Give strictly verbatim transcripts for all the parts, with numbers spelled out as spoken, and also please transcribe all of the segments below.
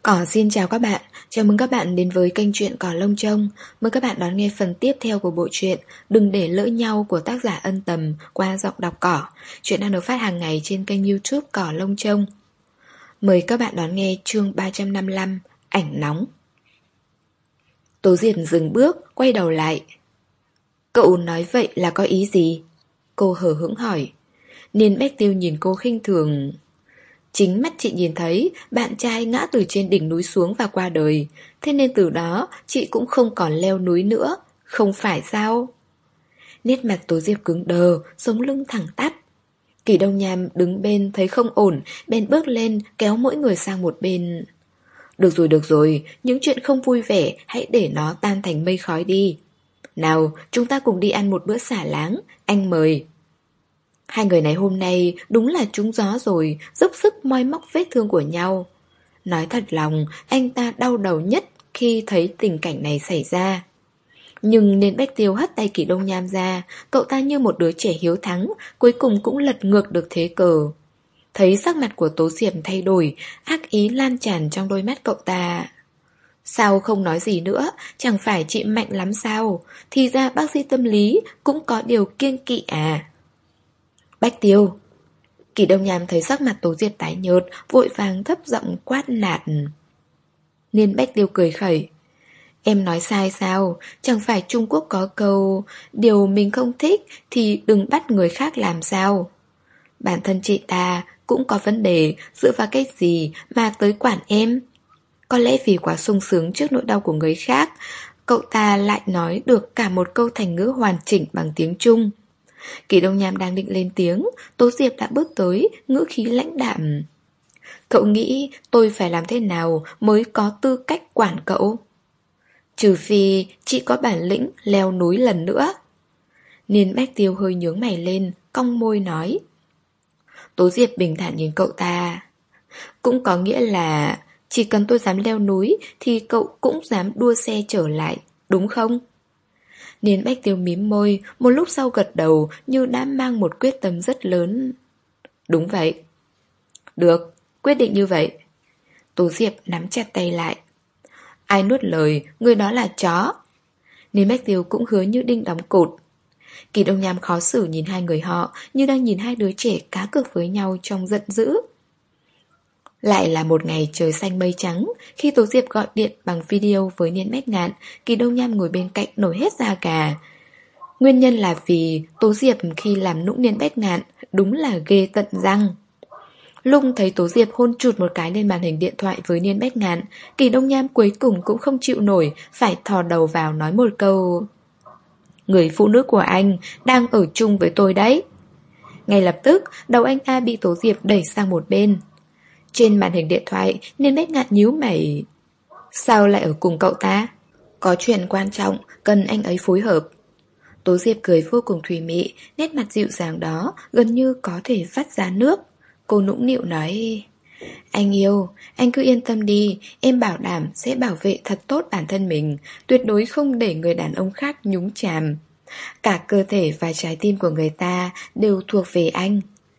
Cỏ xin chào các bạn, chào mừng các bạn đến với kênh truyện Cỏ Lông Trông. Mời các bạn đón nghe phần tiếp theo của bộ truyện Đừng để lỡ nhau của tác giả Ân Tầm qua giọng đọc Cỏ. Truyện đang được phát hàng ngày trên kênh YouTube Cỏ Lông Trông. Mời các bạn đón nghe chương ba trăm năm mươi lăm, Ảnh Nóng. Tố Diệp dừng bước, quay đầu lại. Cậu nói vậy là có ý gì? Cô hờ hững hỏi. Niên Bách Tiêu nhìn cô khinh thường. Chính mắt chị nhìn thấy bạn trai ngã từ trên đỉnh núi xuống và qua đời. Thế nên từ đó chị cũng không còn leo núi nữa. Không phải sao? Nét mặt Tố Diệp cứng đờ, sống lưng thẳng tắp. Kỳ Đông Nham đứng bên thấy không ổn, bèn bước lên kéo mỗi người sang một bên. Được rồi, được rồi, những chuyện không vui vẻ hãy để nó tan thành mây khói đi. Nào, chúng ta cùng đi ăn một bữa xả láng, anh mời. Hai người này hôm nay đúng là trúng gió rồi, dốc sức moi móc vết thương của nhau. Nói thật lòng, anh ta đau đầu nhất khi thấy tình cảnh này xảy ra. Nhưng Niên Bách Tiêu hất tay Kỷ Đông Nham ra, cậu ta như một đứa trẻ hiếu thắng, cuối cùng cũng lật ngược được thế cờ. Thấy sắc mặt của Tố Diệp thay đổi, ác ý lan tràn trong đôi mắt cậu ta. Sao không nói gì nữa, chẳng phải chị mạnh lắm sao? Thì ra bác sĩ tâm lý cũng có điều kiêng kỵ à? Bách Tiêu. Kỷ Đông Nham thấy sắc mặt Tố Diệp tái nhợt, vội vàng thấp giọng quát nạt. Niên Bách Tiêu cười khẩy. Em nói sai sao? Chẳng phải Trung Quốc có câu điều mình không thích thì đừng bắt người khác làm sao? Bản thân chị ta cũng có vấn đề, dựa vào cái gì mà tới quản em? Có lẽ vì quá sung sướng trước nỗi đau của người khác, cậu ta lại nói được cả một câu thành ngữ hoàn chỉnh bằng tiếng Trung. Kỳ Đông Nham đang định lên tiếng, Tố Diệp đã bước tới, ngữ khí lãnh đạm. Cậu nghĩ tôi phải làm thế nào mới có tư cách quản cậu? Trừ phi chị có bản lĩnh leo núi lần nữa. Niên Bách Tiêu hơi nhướng mày lên, cong môi nói. Tố Diệp bình thản nhìn cậu ta. Cũng có nghĩa là chỉ cần tôi dám leo núi thì cậu cũng dám đua xe trở lại, đúng không? Niên Bách Tiêu mím môi, một lúc sau gật đầu như đã mang một quyết tâm rất lớn. Đúng vậy. Được, quyết định như vậy. Tố Diệp nắm chặt tay lại. Ai nuốt lời, người đó là chó. Niên Bách Tiêu cũng hứa như đinh đóng cột. Kỳ Đông Nham khó xử nhìn hai người họ như đang nhìn hai đứa trẻ cá cược với nhau trong giận dữ. Lại là một ngày trời xanh mây trắng. Khi Tố Diệp gọi điện bằng video với Niên Bách Ngạn, Kỳ Đông Nham ngồi bên cạnh nổi hết da gà. Nguyên nhân là vì Tố Diệp khi làm nũng Niên Bách Ngạn đúng là ghê tận răng. Lung thấy Tố Diệp hôn chụt một cái lên màn hình điện thoại với Niên Bách Ngạn, Kỳ Đông Nham cuối cùng cũng không chịu nổi, phải thò đầu vào nói một câu. Người phụ nữ của anh đang ở chung với tôi đấy. Ngay lập tức, đầu anh ta bị Tố Diệp đẩy sang một bên. Trên màn hình điện thoại, Niên Bách Ngạn nhíu mày. Sao lại ở cùng cậu ta? Có chuyện quan trọng, cần anh ấy phối hợp. Tố Diệp cười vô cùng thùy mị, nét mặt dịu dàng đó gần như có thể vắt ra nước. Cô nũng nịu nói. Anh yêu, anh cứ yên tâm đi, em bảo đảm sẽ bảo vệ thật tốt bản thân mình, tuyệt đối không để người đàn ông khác nhúng chàm. Cả cơ thể và trái tim của người ta đều thuộc về anh.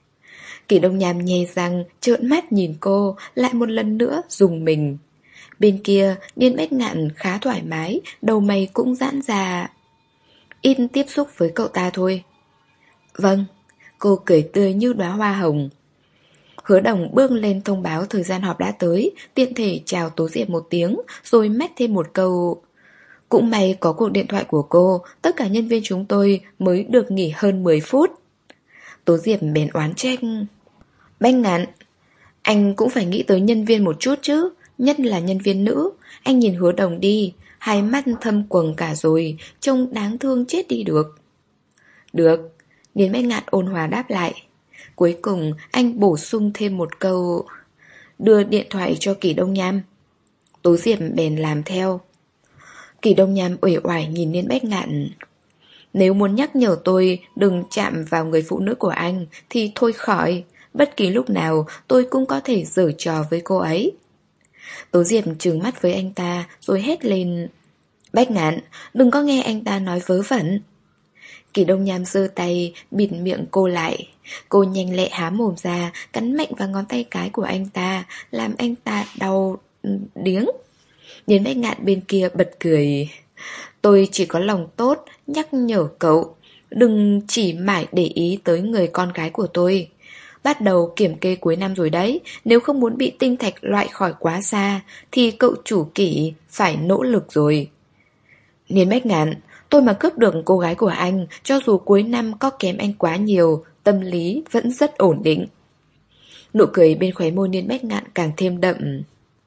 Kỳ Đông Nham nhè răng, trợn mắt nhìn cô, lại một lần nữa dùng mình. Bên kia, Niên Bách Ngạn khá thoải mái, đầu mày cũng giãn ra. Ít tiếp xúc với cậu ta thôi. Vâng, cô cười tươi như đóa hoa hồng. Hứa Đồng bước lên thông báo thời gian họp đã tới, tiện thể chào Tố Diệp một tiếng, rồi mách thêm một câu. Cũng may có cuộc điện thoại của cô, tất cả nhân viên chúng tôi mới được nghỉ hơn mười phút. Tố Diệp bèn oán trách. Bách Ngạn, anh cũng phải nghĩ tới nhân viên một chút chứ, nhất là nhân viên nữ. Anh nhìn Hứa Đồng đi, hai mắt thâm quầng cả rồi, trông đáng thương chết đi được. Được, Niên Bách Ngạn ôn hòa đáp lại. Cuối cùng anh bổ sung thêm một câu. Đưa điện thoại cho Kỳ Đông Nham. Tố Diệp bèn làm theo. Kỳ Đông Nham uể oải nhìn Niên Bách Ngạn. Nếu muốn nhắc nhở tôi đừng chạm vào người phụ nữ của anh thì thôi khỏi. Bất kỳ lúc nào tôi cũng có thể giở trò với cô ấy. Tố Diệp trừng mắt với anh ta rồi hét lên. Bách Ngạn, đừng có nghe anh ta nói vớ vẩn. Kỳ Đông Nham giơ tay bịt miệng cô lại. Cô nhanh lẹ há mồm ra, cắn mạnh vào ngón tay cái của anh ta, làm anh ta đau điếng. Điền Bách Ngạn bên kia bật cười. Tôi chỉ có lòng tốt nhắc nhở cậu, đừng chỉ mãi để ý tới người con gái của tôi. Bắt đầu kiểm kê cuối năm rồi đấy, nếu không muốn bị tinh thạch loại khỏi quá xa thì cậu chủ kỷ phải nỗ lực rồi. Niên Bách Ngạn, tôi mà cướp được cô gái của anh, cho dù cuối năm có kém anh quá nhiều, tâm lý vẫn rất ổn định. Nụ cười bên khóe môi Niên Bách Ngạn càng thêm đậm.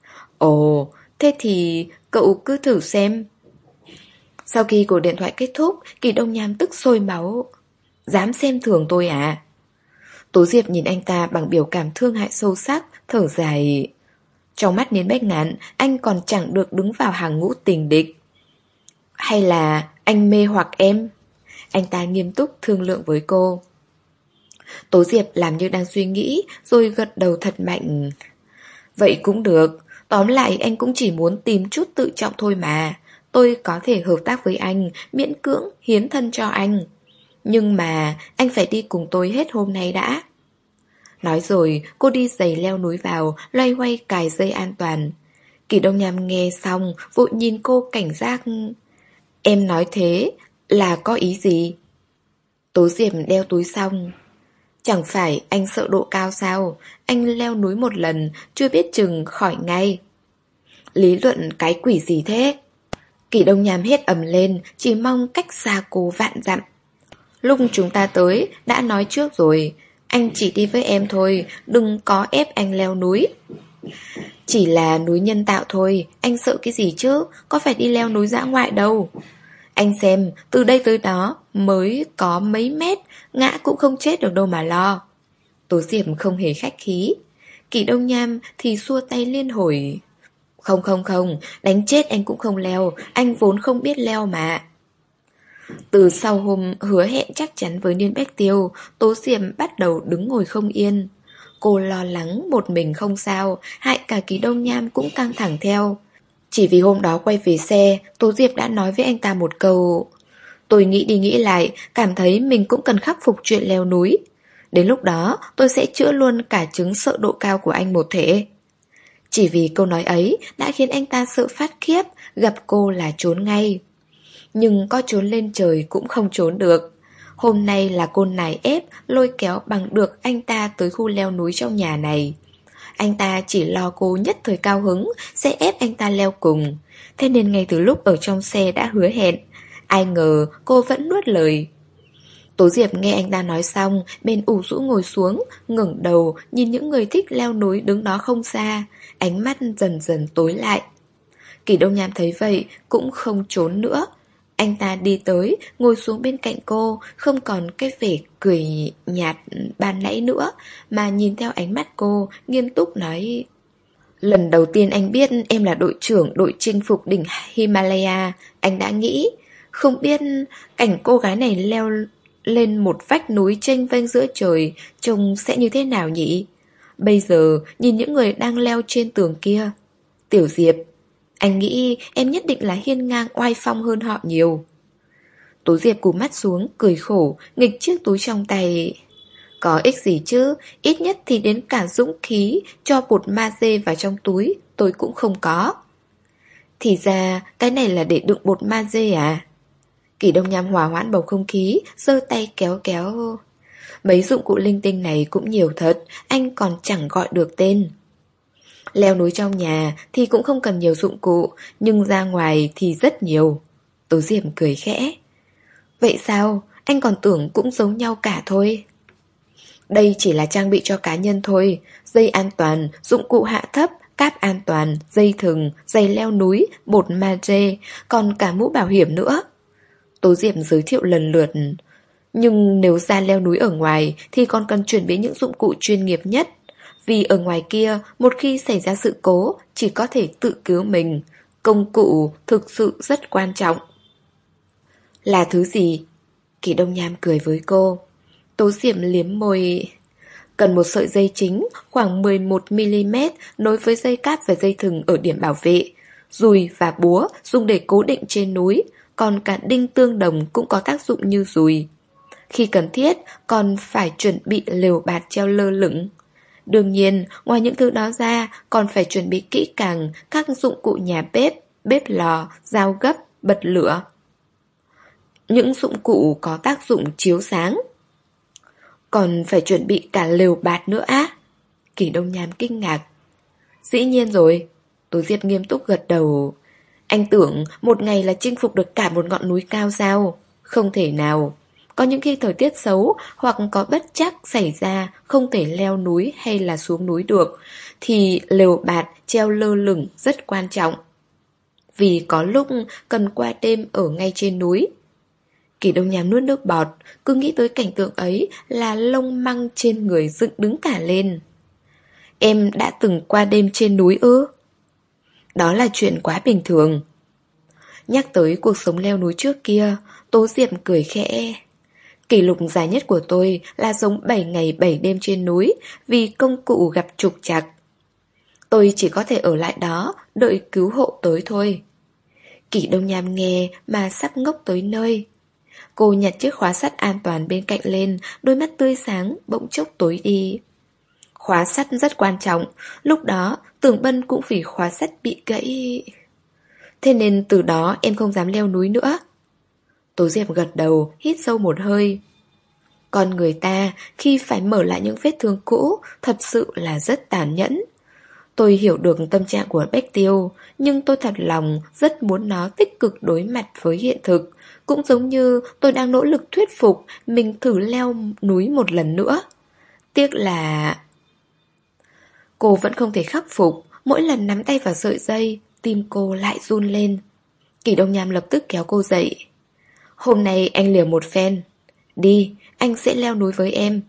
Ồ, thế thì cậu cứ thử xem. Sau khi cuộc điện thoại kết thúc, Kỳ Đông Nham tức sôi máu. Dám xem thường tôi à? Tố Diệp nhìn anh ta bằng biểu cảm thương hại sâu sắc, thở dài. Trong mắt Niên Bách Ngạn, anh còn chẳng được đứng vào hàng ngũ tình địch. Hay là anh mê hoặc em? Anh ta nghiêm túc thương lượng với cô. Tố Diệp làm như đang suy nghĩ, rồi gật đầu thật mạnh. Vậy cũng được, tóm lại anh cũng chỉ muốn tìm chút tự trọng thôi mà. Tôi có thể hợp tác với anh, miễn cưỡng hiến thân cho anh. Nhưng mà anh phải đi cùng tôi hết hôm nay đã. Nói rồi cô đi giày leo núi vào, loay hoay cài dây an toàn. Kỳ Đông Nham nghe xong, vội nhìn cô cảnh giác. Em nói thế là có ý gì? Tố Diệp đeo túi xong. Chẳng phải anh sợ độ cao sao? Anh leo núi một lần, chưa biết chừng khỏi ngay. Lý luận cái quỷ gì thế? Kỳ Đông Nham hét ầm lên, chỉ mong cách xa cô vạn dặm. Lúc chúng ta tới, đã nói trước rồi. Anh chỉ đi với em thôi, đừng có ép anh leo núi. Chỉ là núi nhân tạo thôi, anh sợ cái gì chứ, có phải đi leo núi dã ngoại đâu. Anh xem, từ đây tới đó mới có mấy mét, ngã cũng không chết được đâu mà lo. Tố Diệp không hề khách khí. Kỳ Đông Nham thì xua tay liên hồi. Không không không, đánh chết anh cũng không leo, anh vốn không biết leo mà. Từ sau hôm hứa hẹn chắc chắn với Niên Bách Tiêu, Tố Diệp bắt đầu đứng ngồi không yên. Cô lo lắng một mình không sao, hại cả Kỳ Đông Nham cũng căng thẳng theo. Chỉ vì hôm đó quay về xe, Tố Diệp đã nói với anh ta một câu. Tôi nghĩ đi nghĩ lại, cảm thấy mình cũng cần khắc phục chuyện leo núi. Đến lúc đó, tôi sẽ chữa luôn cả chứng sợ độ cao của anh một thể. Chỉ vì câu nói ấy đã khiến anh ta sợ phát khiếp, gặp cô là trốn ngay. Nhưng có trốn lên trời cũng không trốn được. Hôm nay là cô nài ép, lôi kéo bằng được anh ta tới khu leo núi trong nhà này. Anh ta chỉ lo cô nhất thời cao hứng, sẽ ép anh ta leo cùng. Thế nên ngay từ lúc ở trong xe đã hứa hẹn. Ai ngờ cô vẫn nuốt lời. Tố Diệp nghe anh ta nói xong, bên ủ rũ ngồi xuống, ngẩng đầu, nhìn những người thích leo núi đứng đó không xa. Ánh mắt dần dần tối lại. Kỳ Đông Nham thấy vậy, cũng không trốn nữa. Anh ta đi tới, ngồi xuống bên cạnh cô, không còn cái vẻ cười nhạt ban nãy nữa, mà nhìn theo ánh mắt cô, nghiêm túc nói. Lần đầu tiên anh biết em là đội trưởng đội chinh phục đỉnh Himalaya, anh đã nghĩ, không biết cảnh cô gái này leo lên một vách núi chênh vênh giữa trời, trông sẽ như thế nào nhỉ? Bây giờ, nhìn những người đang leo trên tường kia. Tiểu Diệp, anh nghĩ em nhất định là hiên ngang oai phong hơn họ nhiều. Tố Diệp cúi mắt xuống, cười khổ, nghịch chiếc túi trong tay. Có ích gì chứ, ít nhất thì đến cả dũng khí cho bột ma dê vào trong túi, tôi cũng không có. Thì ra, cái này là để đựng bột ma dê à? Kỳ Đông Nham hòa hoãn bầu không khí, giơ tay kéo kéo. Mấy dụng cụ linh tinh này cũng nhiều thật, anh còn chẳng gọi được tên. Leo núi trong nhà thì cũng không cần nhiều dụng cụ, nhưng ra ngoài thì rất nhiều. Tố Diệp cười khẽ. Vậy sao? Anh còn tưởng cũng giống nhau cả thôi. Đây chỉ là trang bị cho cá nhân thôi. Dây an toàn, dụng cụ hạ thấp, cáp an toàn, dây thừng, giày leo núi, bột magie, còn cả mũ bảo hiểm nữa. Tố Diệp giới thiệu lần lượt. Nhưng nếu ra leo núi ở ngoài thì còn cần chuẩn bị những dụng cụ chuyên nghiệp nhất. Vì ở ngoài kia, một khi xảy ra sự cố, chỉ có thể tự cứu mình. Công cụ thực sự rất quan trọng. Là thứ gì? Kỳ Đông Nham cười với cô. Tố Diệp liếm môi. Cần một sợi dây chính khoảng mười một mi li mét nối với dây cáp và dây thừng ở điểm bảo vệ. Dùi và búa dùng để cố định trên núi, còn cả đinh tương đồng cũng có tác dụng như dùi. Khi cần thiết, còn phải chuẩn bị lều bạt treo lơ lửng. Đương nhiên, ngoài những thứ đó ra, còn phải chuẩn bị kỹ càng các dụng cụ nhà bếp, bếp lò, dao gấp, bật lửa. Những dụng cụ có tác dụng chiếu sáng. Còn phải chuẩn bị cả lều bạt nữa á? Kỷ Đông Nham kinh ngạc. Dĩ nhiên rồi. Tố Diệp nghiêm túc gật đầu. Anh tưởng một ngày là chinh phục được cả một ngọn núi cao sao? Không thể nào. Có những khi thời tiết xấu hoặc có bất trắc xảy ra không thể leo núi hay là xuống núi được, thì lều bạt treo lơ lửng rất quan trọng. Vì có lúc cần qua đêm ở ngay trên núi. Kỷ Đông Nham nuốt nước bọt, cứ nghĩ tới cảnh tượng ấy là lông măng trên người dựng đứng cả lên. Em đã từng qua đêm trên núi ư? Đó là chuyện quá bình thường. Nhắc tới cuộc sống leo núi trước kia, Tố Diệp cười khẽ. Kỷ lục dài nhất của tôi là sống bảy ngày bảy đêm trên núi vì công cụ gặp trục trặc. Tôi chỉ có thể ở lại đó, đợi cứu hộ tới thôi. Kỷ Đông Nham nghe mà sắp ngốc tới nơi. Cô nhặt chiếc khóa sắt an toàn bên cạnh lên, đôi mắt tươi sáng bỗng chốc tối đi. Khóa sắt rất quan trọng, lúc đó Tưởng Bân cũng vì khóa sắt bị gãy. Thế nên từ đó em không dám leo núi nữa. Tố Diệp gật đầu, hít sâu một hơi. Con người ta khi phải mở lại những vết thương cũ thật sự là rất tàn nhẫn. Tôi hiểu được tâm trạng của Bách Tiêu, nhưng tôi thật lòng rất muốn nó tích cực đối mặt với hiện thực. Cũng giống như tôi đang nỗ lực thuyết phục mình thử leo núi một lần nữa. Tiếc là... Cô vẫn không thể khắc phục. Mỗi lần nắm tay vào sợi dây, tim cô lại run lên. Kỷ Đông Nham lập tức kéo cô dậy. Hôm nay anh liều một phen. Đi, anh sẽ leo núi với em.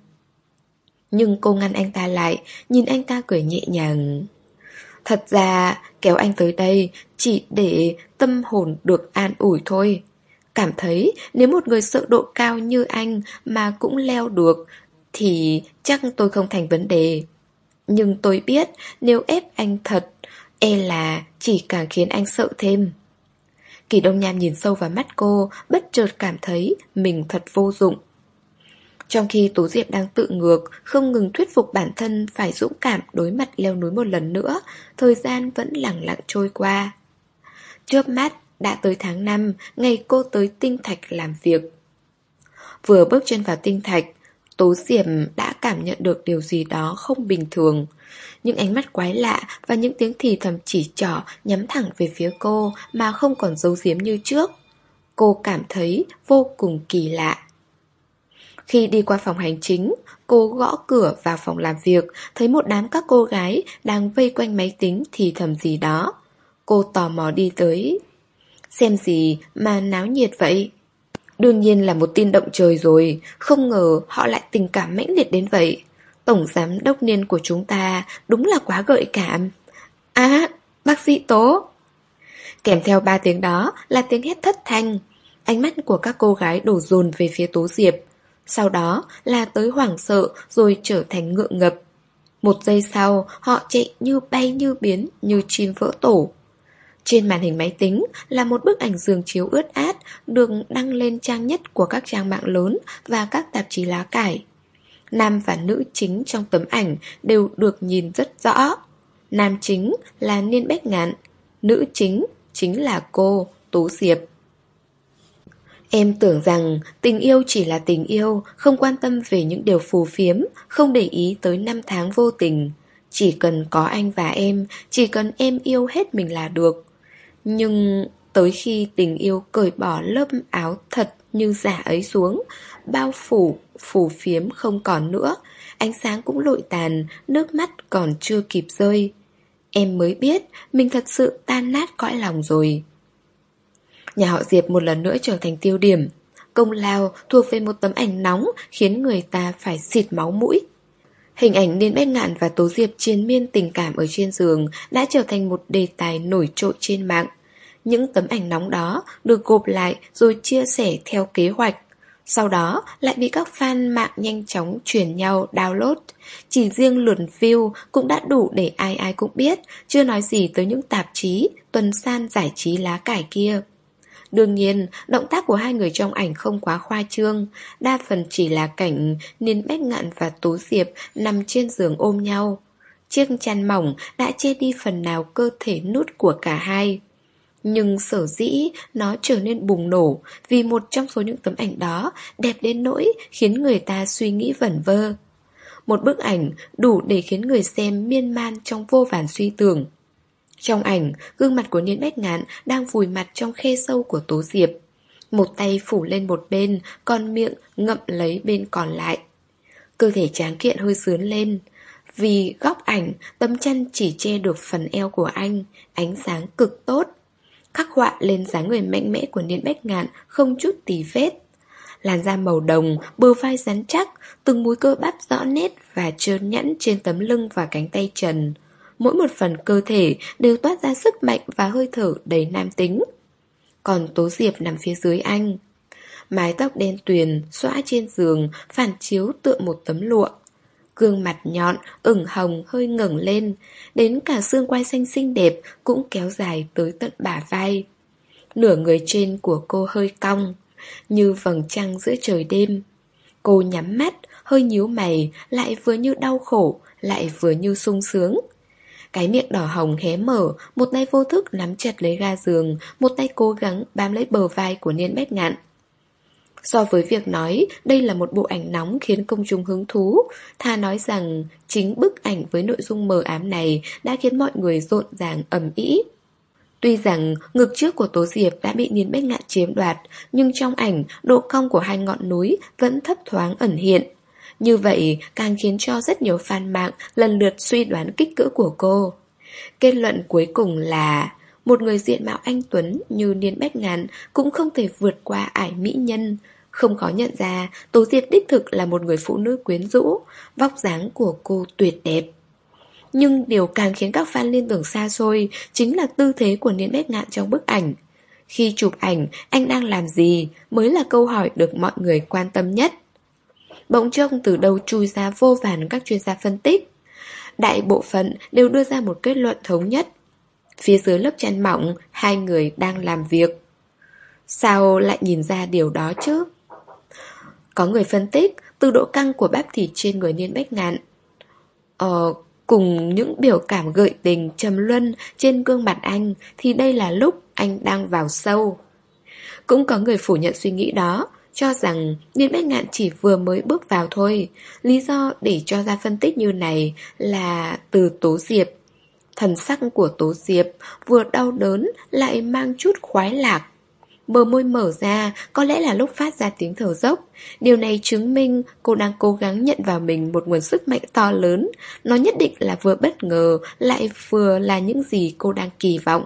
Nhưng cô ngăn anh ta lại, nhìn anh ta cười nhẹ nhàng. Thật ra kéo anh tới đây chỉ để tâm hồn được an ủi thôi. Cảm thấy nếu một người sợ độ cao như anh mà cũng leo được thì chắc tôi không thành vấn đề. Nhưng tôi biết nếu ép anh thật, e là chỉ càng khiến anh sợ thêm. Kỷ Đông Nham nhìn sâu vào mắt cô, bất chợt cảm thấy mình thật vô dụng. Trong khi Tố Diệp đang tự ngược, không ngừng thuyết phục bản thân phải dũng cảm đối mặt leo núi một lần nữa, thời gian vẫn lặng lặng trôi qua. Chớp mắt, đã tới tháng năm, ngày cô tới Tinh Thạch làm việc. Vừa bước chân vào Tinh Thạch, Tố Diệp đã cảm nhận được điều gì đó không bình thường. Những ánh mắt quái lạ và những tiếng thì thầm chỉ trỏ nhắm thẳng về phía cô mà không còn giấu giếm như trước. Cô cảm thấy vô cùng kỳ lạ. Khi đi qua phòng hành chính, cô gõ cửa vào phòng làm việc, thấy một đám các cô gái đang vây quanh máy tính thì thầm gì đó. Cô tò mò đi tới. Xem gì mà náo nhiệt vậy? Đương nhiên là một tin động trời rồi, không ngờ họ lại tình cảm mãnh liệt đến vậy. Tổng giám đốc Niên của chúng ta đúng là quá gợi cảm. À, bác sĩ Tố. Kèm theo ba tiếng đó là tiếng hét thất thanh. Ánh mắt của các cô gái đổ dồn về phía Tố Diệp. Sau đó là tới hoảng sợ rồi trở thành ngượng ngập. Một giây sau, họ chạy như bay như biến, như chim vỡ tổ. Trên màn hình máy tính là một bức ảnh giường chiếu ướt át được đăng lên trang nhất của các trang mạng lớn và các tạp chí lá cải. Nam và nữ chính trong tấm ảnh đều được nhìn rất rõ. Nam chính là Niên Bách Ngạn, nữ chính chính là cô, Tố Diệp. Em tưởng rằng tình yêu chỉ là tình yêu, không quan tâm về những điều phù phiếm, không để ý tới năm tháng vô tình. Chỉ cần có anh và em, chỉ cần em yêu hết mình là được. Nhưng tới khi tình yêu cởi bỏ lớp áo thật như giả ấy xuống, bao phủ, phù phiếm không còn nữa, ánh sáng cũng lụi tàn, nước mắt còn chưa kịp rơi. Em mới biết mình thật sự tan nát cõi lòng rồi. Nhà họ Diệp một lần nữa trở thành tiêu điểm. Công lao thuộc về một tấm ảnh nóng khiến người ta phải xịt máu mũi. Hình ảnh Niên Bách Ngạn và Tố Diệp triền miên tình cảm ở trên giường đã trở thành một đề tài nổi trội trên mạng. Những tấm ảnh nóng đó được gộp lại rồi chia sẻ theo kế hoạch. Sau đó lại bị các fan mạng nhanh chóng truyền nhau download. Chỉ riêng lượt view cũng đã đủ để ai ai cũng biết, chưa nói gì tới những tạp chí, tuần san giải trí lá cải kia. Đương nhiên, động tác của hai người trong ảnh không quá khoa trương, đa phần chỉ là cảnh Niên Bách Ngạn và Tố Diệp nằm trên giường ôm nhau. Chiếc chăn mỏng đã che đi phần nào cơ thể nút của cả hai. Nhưng sở dĩ nó trở nên bùng nổ vì một trong số những tấm ảnh đó đẹp đến nỗi khiến người ta suy nghĩ vẩn vơ. Một bức ảnh đủ để khiến người xem miên man trong vô vàn suy tưởng. Trong ảnh, gương mặt của Niên Bách Ngạn đang vùi mặt trong khe sâu của Tố Diệp. Một tay phủ lên một bên, còn miệng ngậm lấy bên còn lại. Cơ thể tráng kiện hơi sướn lên. Vì góc ảnh, tấm chăn chỉ che được phần eo của anh, ánh sáng cực tốt. Khắc họa lên dáng người mạnh mẽ của Niên Bách Ngạn không chút tì vết. Làn da màu đồng, bờ vai rắn chắc, từng múi cơ bắp rõ nét và trơn nhẵn trên tấm lưng và cánh tay trần. Mỗi một phần cơ thể đều toát ra sức mạnh và hơi thở đầy nam tính. Còn Tố Diệp nằm phía dưới anh. Mái tóc đen tuyền xõa trên giường, phản chiếu tựa một tấm lụa. Gương mặt nhọn, ửng hồng hơi ngẩng lên, đến cả xương quai xanh xinh đẹp cũng kéo dài tới tận bả vai. Nửa người trên của cô hơi cong, như vầng trăng giữa trời đêm. Cô nhắm mắt, hơi nhíu mày, lại vừa như đau khổ, lại vừa như sung sướng. Cái miệng đỏ hồng hé mở, một tay vô thức nắm chặt lấy ga giường, một tay cố gắng bám lấy bờ vai của Niên Bách Ngạn. So với việc nói đây là một bộ ảnh nóng khiến công chúng hứng thú, thà nói rằng chính bức ảnh với nội dung mờ ám này đã khiến mọi người rộn ràng ầm ĩ. Tuy rằng ngực trước của Tố Diệp đã bị Niên Bách Ngạn chiếm đoạt, nhưng trong ảnh độ cong của hai ngọn núi vẫn thấp thoáng ẩn hiện. Như vậy càng khiến cho rất nhiều fan mạng lần lượt suy đoán kích cỡ của cô. Kết luận cuối cùng là một người diện mạo anh tuấn như Niên Bách Ngạn cũng không thể vượt qua ải mỹ nhân. Không khó nhận ra Tố Diệp đích thực là một người phụ nữ quyến rũ, vóc dáng của cô tuyệt đẹp. Nhưng điều càng khiến các fan liên tưởng xa xôi chính là tư thế của Niên Bách Ngạn trong bức ảnh. Khi chụp ảnh, anh đang làm gì mới là câu hỏi được mọi người quan tâm nhất. Bỗng trông từ đâu chui ra vô vàn các chuyên gia phân tích. Đại bộ phận đều đưa ra một kết luận thống nhất. Phía dưới lớp chăn mỏng, hai người đang làm việc. Sao lại nhìn ra điều đó chứ? Có người phân tích từ độ căng của bắp thịt trên người Niên Bách Ngạn, Ờ, cùng những biểu cảm gợi tình trầm luân trên gương mặt anh, thì đây là lúc anh đang vào sâu. Cũng có người phủ nhận suy nghĩ đó, cho rằng Niên Bách Ngạn chỉ vừa mới bước vào thôi. Lý do để cho ra phân tích như này là từ Tố Diệp. Thần sắc của Tố Diệp vừa đau đớn lại mang chút khoái lạc. Bờ môi mở ra, có lẽ là lúc phát ra tiếng thở dốc. Điều này chứng minh cô đang cố gắng nhận vào mình một nguồn sức mạnh to lớn. Nó nhất định là vừa bất ngờ, lại vừa là những gì cô đang kỳ vọng.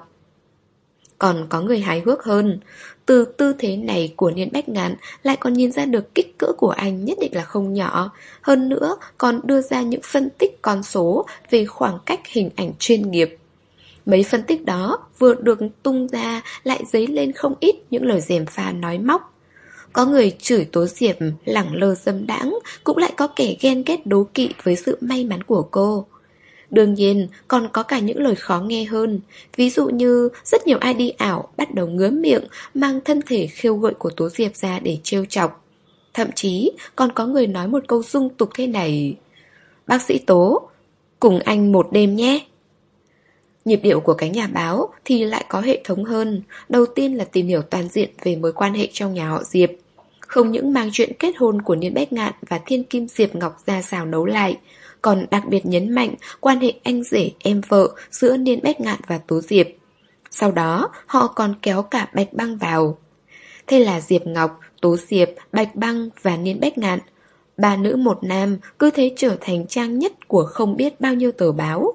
Còn có người hài hước hơn. Từ tư thế này của Niên Bách Ngạn lại còn nhìn ra được kích cỡ của anh nhất định là không nhỏ. Hơn nữa còn đưa ra những phân tích con số về khoảng cách hình ảnh chuyên nghiệp. Mấy phân tích đó vừa được tung ra lại dấy lên không ít những lời gièm pha nói móc. Có người chửi Tố Diệp lẳng lơ dâm đãng, cũng lại có kẻ ghen ghét đố kỵ với sự may mắn của cô. Đương nhiên còn có cả những lời khó nghe hơn. Ví dụ như rất nhiều i đê ảo bắt đầu ngứa miệng mang thân thể khiêu gợi của Tố Diệp ra để trêu chọc. Thậm chí còn có người nói một câu dung tục thế này: "Bác sĩ Tố, cùng anh một đêm nhé." Nhịp điệu của cánh nhà báo thì lại có hệ thống hơn. Đầu tiên là tìm hiểu toàn diện về mối quan hệ trong nhà họ Diệp. Không những mang chuyện kết hôn của Niên Bách Ngạn và Thiên Kim Diệp Ngọc ra xào nấu lại, còn đặc biệt nhấn mạnh quan hệ anh rể em vợ giữa Niên Bách Ngạn và Tố Diệp. Sau đó họ còn kéo cả Bạch Băng vào. Thế là Diệp Ngọc, Tố Diệp, Bạch Băng và Niên Bách Ngạn, ba nữ một nam, cứ thế trở thành trang nhất của không biết bao nhiêu tờ báo.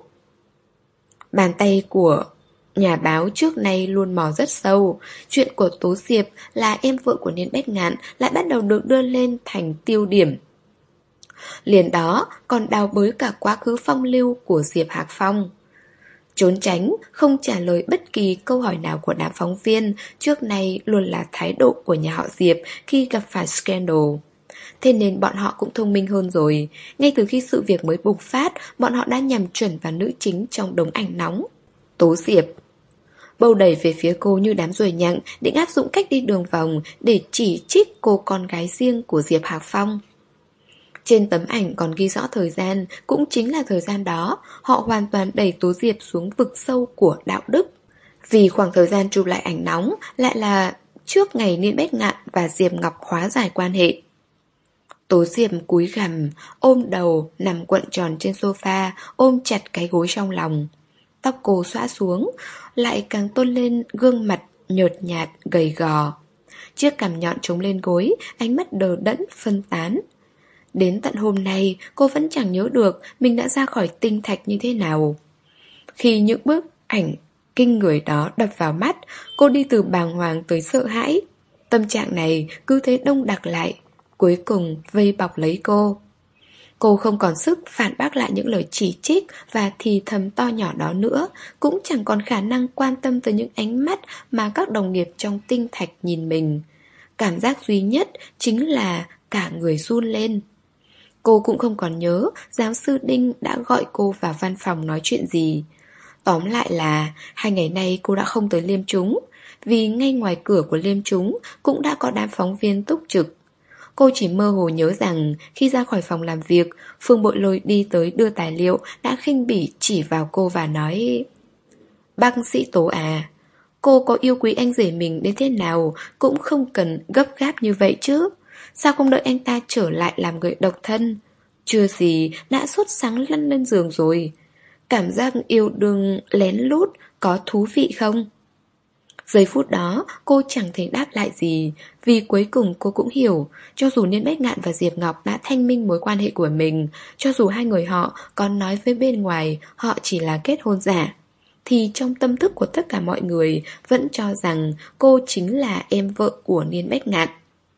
Bàn tay của nhà báo trước nay luôn mò rất sâu. Chuyện của Tố Diệp là em vợ của Niên Bách Ngạn lại bắt đầu được đưa lên thành tiêu điểm. Liền đó còn đào bới cả quá khứ phong lưu của Diệp Hạc Phong. Trốn tránh, không trả lời bất kỳ câu hỏi nào của đám phóng viên trước nay luôn là thái độ của nhà họ Diệp khi gặp phải scandal. Thế nên bọn họ cũng thông minh hơn rồi. Ngay từ khi sự việc mới bùng phát, bọn họ đã nhằm chuẩn vào nữ chính trong đống ảnh nóng, Tố Diệp. bâu đẩy về phía cô như đám ruồi nhặng, định áp dụng cách đi đường vòng để chỉ trích cô con gái riêng của Diệp Hạc Phong. Trên tấm ảnh còn ghi rõ thời gian, cũng chính là thời gian đó, họ hoàn toàn đẩy Tố Diệp xuống vực sâu của đạo đức. Vì khoảng thời gian chụp lại ảnh nóng lại là trước ngày Niên Bách Ngạn và Diệp Ngọc hóa giải quan hệ. Tố Diệp cúi gằm, ôm đầu, nằm cuộn tròn trên sofa, ôm chặt cái gối trong lòng. Tóc cô xõa xuống, lại càng tôn lên gương mặt nhợt nhạt, gầy gò. Chiếc cằm nhọn trống lên gối, ánh mắt đờ đẫn, phân tán. Đến tận hôm nay, cô vẫn chẳng nhớ được mình đã ra khỏi tinh thạch như thế nào. Khi những bức ảnh kinh người đó đập vào mắt, cô đi từ bàng hoàng tới sợ hãi. Tâm trạng này cứ thế đông đặc lại, cuối cùng vây bọc lấy cô. Cô không còn sức phản bác lại những lời chỉ trích và thì thầm to nhỏ đó nữa, cũng chẳng còn khả năng quan tâm tới những ánh mắt mà các đồng nghiệp trong tinh thạch nhìn mình. Cảm giác duy nhất chính là cả người run lên. Cô cũng không còn nhớ giáo sư Đinh đã gọi cô vào văn phòng nói chuyện gì. Tóm lại là hai ngày nay cô đã không tới Liêm Trúng, vì ngay ngoài cửa của Liêm Trúng cũng đã có đám phóng viên túc trực. Cô chỉ mơ hồ nhớ rằng khi ra khỏi phòng làm việc, Phương Bội Lôi đi tới đưa tài liệu đã khinh bỉ chỉ vào cô và nói: "Bác sĩ Tố à, cô có yêu quý anh rể mình đến thế nào cũng không cần gấp gáp như vậy chứ. Sao không đợi anh ta trở lại làm người độc thân? Chưa gì đã sốt sắng lăn lên giường rồi. Cảm giác yêu đương lén lút có thú vị không?" Giây phút đó cô chẳng thể đáp lại gì, vì cuối cùng cô cũng hiểu, cho dù Niên Bách Ngạn và Diệp Ngọc đã thanh minh mối quan hệ của mình, cho dù hai người họ còn nói với bên ngoài họ chỉ là kết hôn giả, thì trong tâm thức của tất cả mọi người vẫn cho rằng cô chính là em vợ của Niên Bách Ngạn.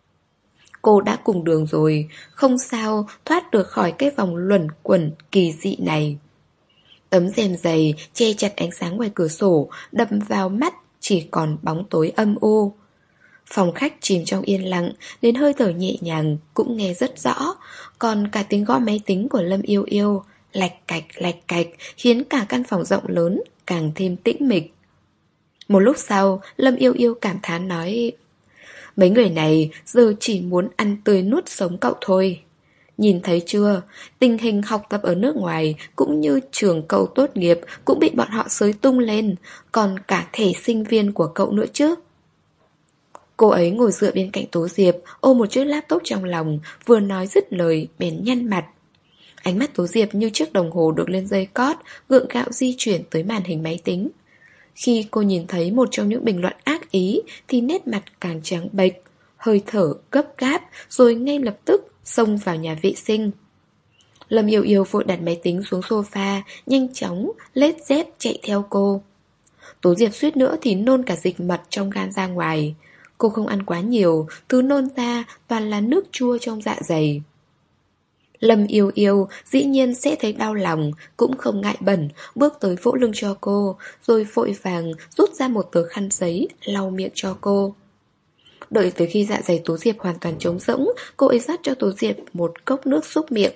Cô đã cùng đường rồi, không sao thoát được khỏi cái vòng luẩn quẩn kỳ dị này. Tấm rèm dày che chặt ánh sáng ngoài cửa sổ, đập vào mắt chỉ còn bóng tối âm u. Phòng khách chìm trong yên lặng, đến hơi thở nhẹ nhàng cũng nghe rất rõ, còn cả tiếng gõ máy tính của Lâm Yêu Yêu lạch cạch lạch cạch khiến cả căn phòng rộng lớn càng thêm tĩnh mịch. Một lúc sau, Lâm Yêu Yêu cảm thán nói: "Mấy người này giờ chỉ muốn ăn tươi nuốt sống cậu thôi. Nhìn thấy chưa, tình hình học tập ở nước ngoài cũng như trường cậu tốt nghiệp cũng bị bọn họ xới tung lên, còn cả thẻ sinh viên của cậu nữa chứ." Cô ấy ngồi dựa bên cạnh Tố Diệp, ôm một chiếc laptop trong lòng, vừa nói dứt lời bèn nhăn mặt. Ánh mắt Tố Diệp như chiếc đồng hồ được lên dây cót, gượng gạo di chuyển tới màn hình máy tính. Khi cô nhìn thấy một trong những bình luận ác ý thì nét mặt càng trắng bệch, hơi thở gấp gáp, rồi ngay lập tức xông vào nhà vệ sinh. Lâm Yêu Yêu vội đặt máy tính xuống sofa, nhanh chóng lết dép chạy theo cô. Tố Diệp suýt nữa thì nôn cả dịch mật trong gan ra ngoài. Cô không ăn quá nhiều, thứ nôn ra toàn là nước chua trong dạ dày. Lâm Yêu Yêu dĩ nhiên sẽ thấy đau lòng, cũng không ngại bẩn, bước tới vỗ lưng cho cô, rồi vội vàng rút ra một tờ khăn giấy lau miệng cho cô. Đợi tới khi dạ dày Tố Diệp hoàn toàn trống rỗng, cô ấy rót cho Tố Diệp một cốc nước súc miệng.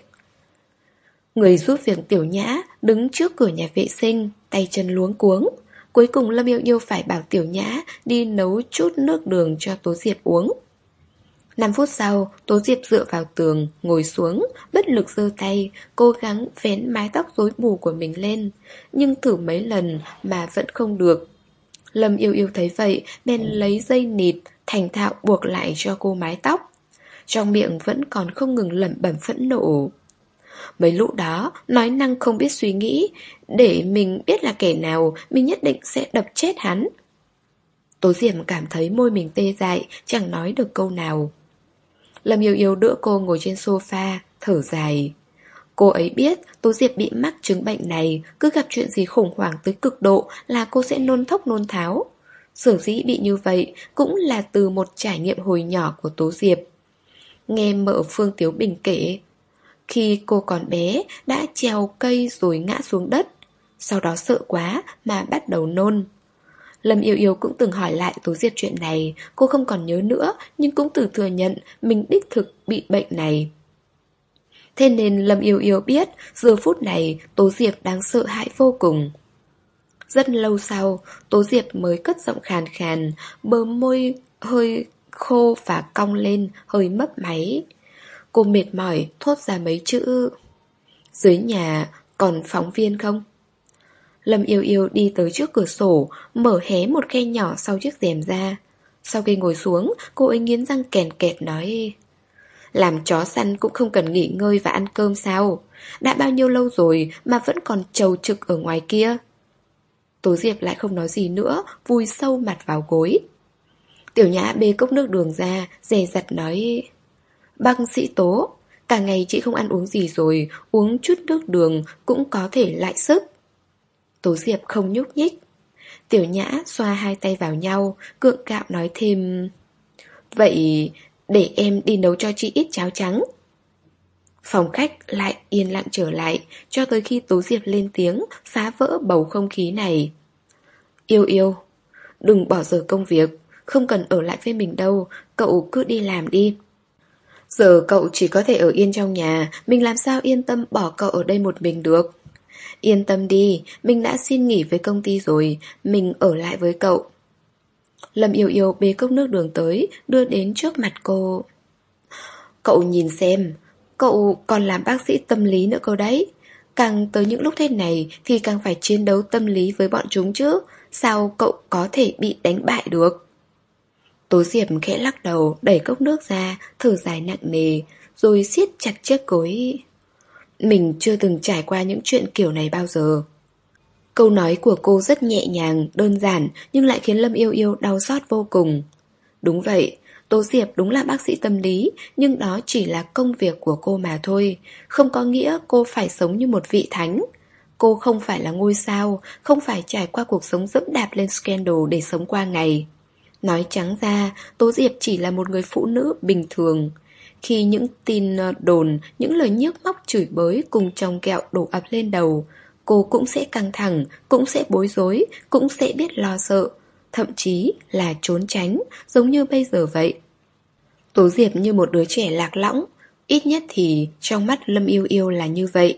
Người giúp việc Tiểu Nhã đứng trước cửa nhà vệ sinh, tay chân luống cuống. Cuối cùng Lâm Yêu Yêu phải bảo Tiểu Nhã đi nấu chút nước đường cho Tố Diệp uống. Năm phút sau, Tố Diệp dựa vào tường, ngồi xuống, bất lực giơ tay, cố gắng vén mái tóc rối bù của mình lên, nhưng thử mấy lần mà vẫn không được. Lâm Yêu Yêu thấy vậy, bèn lấy dây nịt, thành thạo buộc lại cho cô mái tóc. Trong miệng vẫn còn không ngừng lẩm bẩm phẫn nộ. Mấy lũ đó nói năng không biết suy nghĩ, để mình biết là kẻ nào, mình nhất định sẽ đập chết hắn. Tố Diệp cảm thấy môi mình tê dại, chẳng nói được câu nào. Lâm Yêu Yêu đỡ cô ngồi trên sofa, thở dài. Cô ấy biết Tố Diệp bị mắc chứng bệnh này, cứ gặp chuyện gì khủng hoảng tới cực độ là cô sẽ nôn thốc nôn tháo. Sở dĩ bị như vậy cũng là từ một trải nghiệm hồi nhỏ của Tố Diệp. Nghe mợ Phương Tiếu Bình kể, khi cô còn bé đã trèo cây rồi ngã xuống đất, sau đó sợ quá mà bắt đầu nôn. Lâm Yêu Yêu cũng từng hỏi lại Tố Diệp chuyện này, cô không còn nhớ nữa nhưng cũng từng thừa nhận mình đích thực bị bệnh này. Thế nên Lâm Yêu Yêu biết giờ phút này Tố Diệp đang sợ hãi vô cùng. Rất lâu sau, Tố Diệp mới cất giọng khàn khàn, bờ môi hơi khô và cong lên, hơi mấp máy. Cô mệt mỏi thốt ra mấy chữ: dưới nhà còn phóng viên không? Lâm Yêu Yêu đi tới trước cửa sổ, mở hé một khe nhỏ sau chiếc rèm ra. Sau khi ngồi xuống, cô ấy nghiến răng kèn kẹt nói: làm chó săn cũng không cần nghỉ ngơi và ăn cơm sao? Đã bao nhiêu lâu rồi mà vẫn còn trầu trực ở ngoài kia? Tố Diệp lại không nói gì nữa, vùi sâu mặt vào gối. Tiểu Nhã bê cốc nước đường ra, dè dặt nói: bác sĩ Tố, cả ngày chị không ăn uống gì rồi, uống chút nước đường cũng có thể lại sức. Tố Diệp không nhúc nhích. Tiểu Nhã xoa hai tay vào nhau, gượng gạo nói thêm: vậy để em đi nấu cho chị ít cháo trắng. Phòng khách lại yên lặng trở lại, cho tới khi Tố Diệp lên tiếng, phá vỡ bầu không khí này. Yêu Yêu, đừng bỏ giờ công việc, không cần ở lại với mình đâu, cậu cứ đi làm đi. Giờ cậu chỉ có thể ở yên trong nhà, mình làm sao yên tâm bỏ cậu ở đây một mình được. Yên tâm đi, mình đã xin nghỉ với công ty rồi, mình ở lại với cậu. Lâm Yêu Yêu bê cốc nước đường tới, đưa đến trước mặt cô. Cậu nhìn xem, cậu còn làm bác sĩ tâm lý nữa cơ đấy. Càng tới những lúc thế này thì càng phải chiến đấu tâm lý với bọn chúng chứ. Sao cậu có thể bị đánh bại được? Tố Diệp khẽ lắc đầu, đẩy cốc nước ra, thở dài nặng nề, rồi siết chặt chiếc gối. Mình chưa từng trải qua những chuyện kiểu này bao giờ. Câu nói của cô rất nhẹ nhàng, đơn giản, nhưng lại khiến Lâm Yêu Yêu đau xót vô cùng. Đúng vậy, Tố Diệp đúng là bác sĩ tâm lý, nhưng đó chỉ là công việc của cô mà thôi, không có nghĩa cô phải sống như một vị thánh. Cô không phải là ngôi sao, không phải trải qua cuộc sống dẫm đạp lên scandal để sống qua ngày. Nói trắng ra, Tố Diệp chỉ là một người phụ nữ bình thường. Khi những tin đồn, những lời nhiếc móc chửi bới cùng chồng kẹo đổ ập lên đầu, cô cũng sẽ căng thẳng, cũng sẽ bối rối, cũng sẽ biết lo sợ, thậm chí là trốn tránh, giống như bây giờ vậy. Tố Diệp như một đứa trẻ lạc lõng, ít nhất thì trong mắt Lâm Yêu Yêu là như vậy.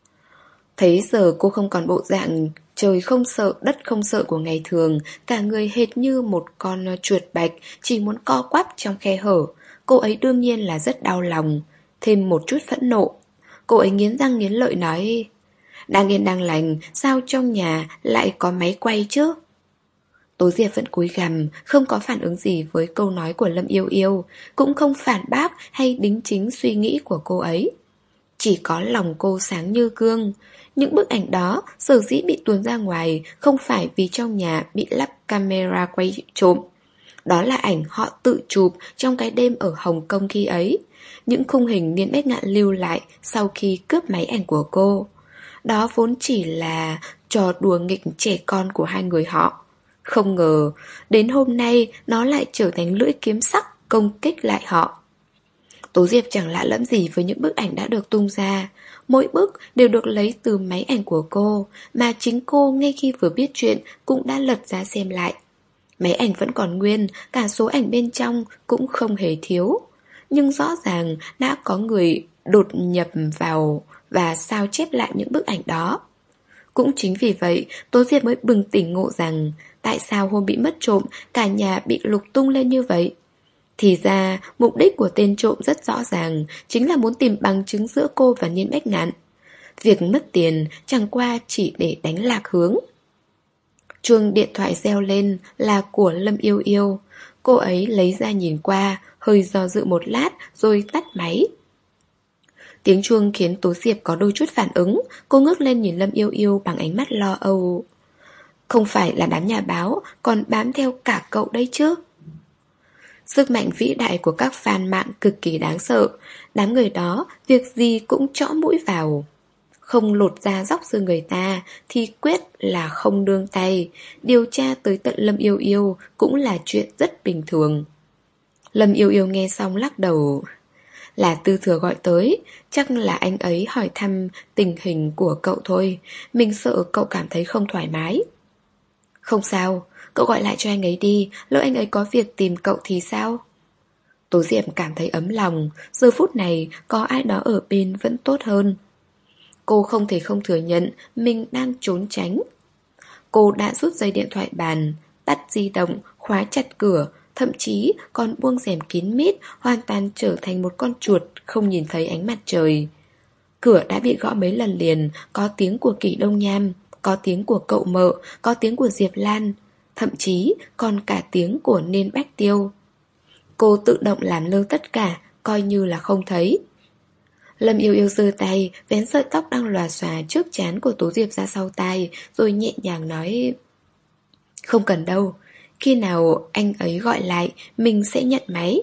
Thấy giờ cô không còn bộ dạng trời không sợ, đất không sợ của ngày thường, cả người hệt như một con chuột bạch, chỉ muốn co quắp trong khe hở. Cô ấy đương nhiên là rất đau lòng, thêm một chút phẫn nộ. Cô ấy nghiến răng nghiến lợi nói: đang yên đang lành, sao trong nhà lại có máy quay chứ? Tố Diệp vẫn cúi gằm, không có phản ứng gì với câu nói của Lâm Yêu Yêu, cũng không phản bác hay đính chính suy nghĩ của cô ấy. Chỉ có lòng cô sáng như gương. Những bức ảnh đó sở dĩ bị tuồn ra ngoài không phải vì trong nhà bị lắp camera quay trộm. Đó là ảnh họ tự chụp trong cái đêm ở Hồng Kông khi ấy. Những khung hình Niên Bách Ngạn lưu lại sau khi cướp máy ảnh của cô. Đó vốn chỉ là trò đùa nghịch trẻ con của hai người họ. Không ngờ, đến hôm nay nó lại trở thành lưỡi kiếm sắc công kích lại họ. Tố Diệp chẳng lạ lẫm gì với những bức ảnh đã được tung ra. Mỗi bức đều được lấy từ máy ảnh của cô, mà chính cô ngay khi vừa biết chuyện cũng đã lật ra xem lại. Máy ảnh vẫn còn nguyên, cả số ảnh bên trong cũng không hề thiếu. Nhưng rõ ràng đã có người đột nhập vào và sao chép lại những bức ảnh đó. Cũng chính vì vậy, Tố Diệp mới bừng tỉnh ngộ rằng tại sao hôm bị mất trộm, cả nhà bị lục tung lên như vậy. Thì ra, mục đích của tên trộm rất rõ ràng, chính là muốn tìm bằng chứng giữa cô và Niên Bách Ngạn. Việc mất tiền chẳng qua chỉ để đánh lạc hướng. Chuông điện thoại reo lên là của Lâm Yêu Yêu. Cô ấy lấy ra nhìn qua, hơi do dự một lát rồi tắt máy. Tiếng chuông khiến Tố Diệp có đôi chút phản ứng. Cô ngước lên nhìn Lâm Yêu Yêu bằng ánh mắt lo âu. Không phải là đám nhà báo, còn bám theo cả cậu đấy chứ? Sức mạnh vĩ đại của các fan mạng cực kỳ đáng sợ. Đám người đó việc gì cũng chõ mũi vào. Không lột da dóc xương người ta thì quyết là không nương tay. Điều tra tới tận Lâm Yêu Yêu cũng là chuyện rất bình thường. Lâm Yêu Yêu nghe xong lắc đầu. Là Tư Thừa gọi tới, chắc là anh ấy hỏi thăm tình hình của cậu thôi. Mình sợ cậu cảm thấy không thoải mái. Không sao, cậu gọi lại cho anh ấy đi, lỡ anh ấy có việc tìm cậu thì sao? Tố Diệp cảm thấy ấm lòng, giờ phút này có ai đó ở bên vẫn tốt hơn. Cô không thể không thừa nhận mình đang trốn tránh. Cô đã rút dây điện thoại bàn, tắt di động, khóa chặt cửa, thậm chí còn buông rèm kín mít, hoàn toàn trở thành một con chuột không nhìn thấy ánh mặt trời. Cửa đã bị gõ mấy lần liền, có tiếng của Kỷ Đông Nham, có tiếng của cậu Mợ, có tiếng của Diệp Lan, thậm chí còn cả tiếng của Nên Bách Tiêu. Cô tự động làm lơ tất cả, coi như là không thấy. Lâm Yêu Yêu giơ tay, vén sợi tóc đang lòa xòa trước trán của Tố Diệp ra sau tai, rồi nhẹ nhàng nói: "Không cần đâu, khi nào anh ấy gọi lại, mình sẽ nhận máy."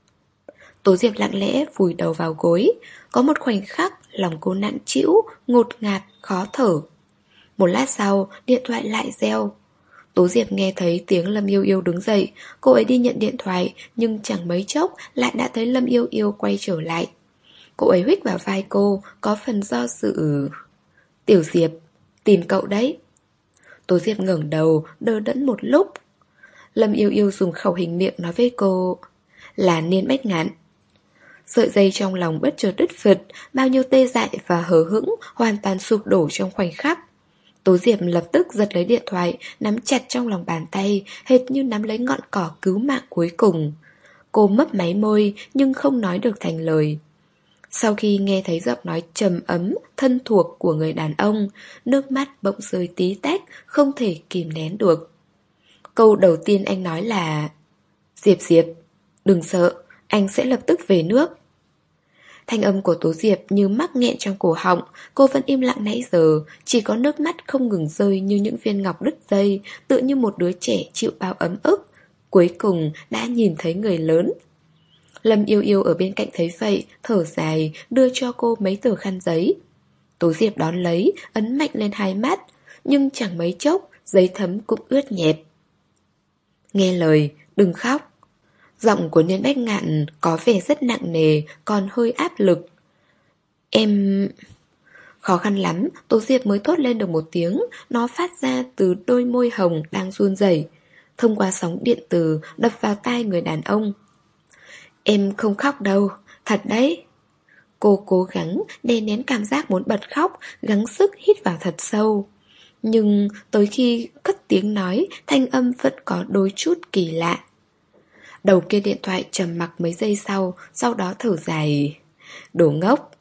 Tố Diệp lặng lẽ vùi đầu vào gối. Có một khoảnh khắc, lòng cô nặng trĩu, ngột ngạt, khó thở. Một lát sau, điện thoại lại reo. Tố Diệp nghe thấy tiếng Lâm Yêu Yêu đứng dậy. Cô ấy đi nhận điện thoại, nhưng chẳng mấy chốc lại đã thấy Lâm Yêu Yêu quay trở lại. Cô ấy huých vào vai cô, có phần do dự. "Tiểu Diệp, tìm cậu đấy." Tố Diệp ngẩng đầu, đờ đẫn một lúc. Lâm Yêu Yêu dùng khẩu hình miệng nói với cô: "Là Niên Bách Ngạn." Sợi dây trong lòng bất chợt đứt phật, bao nhiêu tê dại và hờ hững hoàn toàn sụp đổ trong khoảnh khắc. Tố Diệp lập tức giật lấy điện thoại, nắm chặt trong lòng bàn tay, hệt như nắm lấy ngọn cỏ cứu mạng cuối cùng. Cô mấp máy môi nhưng không nói được thành lời. Sau khi nghe thấy giọng nói trầm ấm, thân thuộc của người đàn ông, nước mắt bỗng rơi tí tách, không thể kìm nén được. Câu đầu tiên anh nói là: "Diệp Diệp, đừng sợ, anh sẽ lập tức về nước." Thanh âm của Tố Diệp như mắc nghẹn trong cổ họng. Cô vẫn im lặng nãy giờ, chỉ có nước mắt không ngừng rơi như những viên ngọc đứt dây, tựa như một đứa trẻ chịu bao ấm ức. Cuối cùng đã nhìn thấy người lớn. Lâm Yêu Yêu ở bên cạnh thấy vậy, thở dài, đưa cho cô mấy tờ khăn giấy. Tố Diệp đón lấy, ấn mạnh lên hai mắt, nhưng chẳng mấy chốc, giấy thấm cũng ướt nhẹp. "Nghe lời, đừng khóc." Giọng của Niên Bách Ngạn có vẻ rất nặng nề, còn hơi áp lực. "Em..." Khó khăn lắm, Tố Diệp mới thốt lên được một tiếng. Nó phát ra từ đôi môi hồng đang run rẩy, thông qua sóng điện từ đập vào tai người đàn ông. "Em không khóc đâu, thật đấy." Cô cố gắng đè nén cảm giác muốn bật khóc, gắng sức hít vào thật sâu. Nhưng tới khi cất tiếng nói, thanh âm vẫn có đôi chút kỳ lạ. Đầu kia điện thoại trầm mặc mấy giây sau, sau đó thở dài: "Đồ ngốc."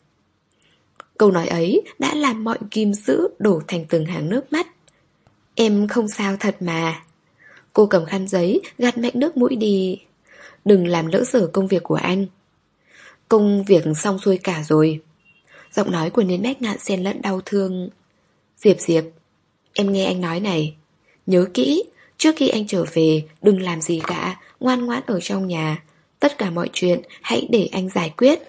Câu nói ấy đã làm mọi ghim dữ đổ thành từng hàng nước mắt. "Em không sao thật mà." Cô cầm khăn giấy, gạt mạnh nước mũi đi. "Đừng làm lỡ dở công việc của anh." "Công việc xong xuôi cả rồi." Giọng nói của Niên Bách Ngạn xen lẫn đau thương. "Diệp Diệp, em nghe anh nói này. Nhớ kỹ, trước khi anh trở về, đừng làm gì cả, ngoan ngoãn ở trong nhà. Tất cả mọi chuyện hãy để anh giải quyết."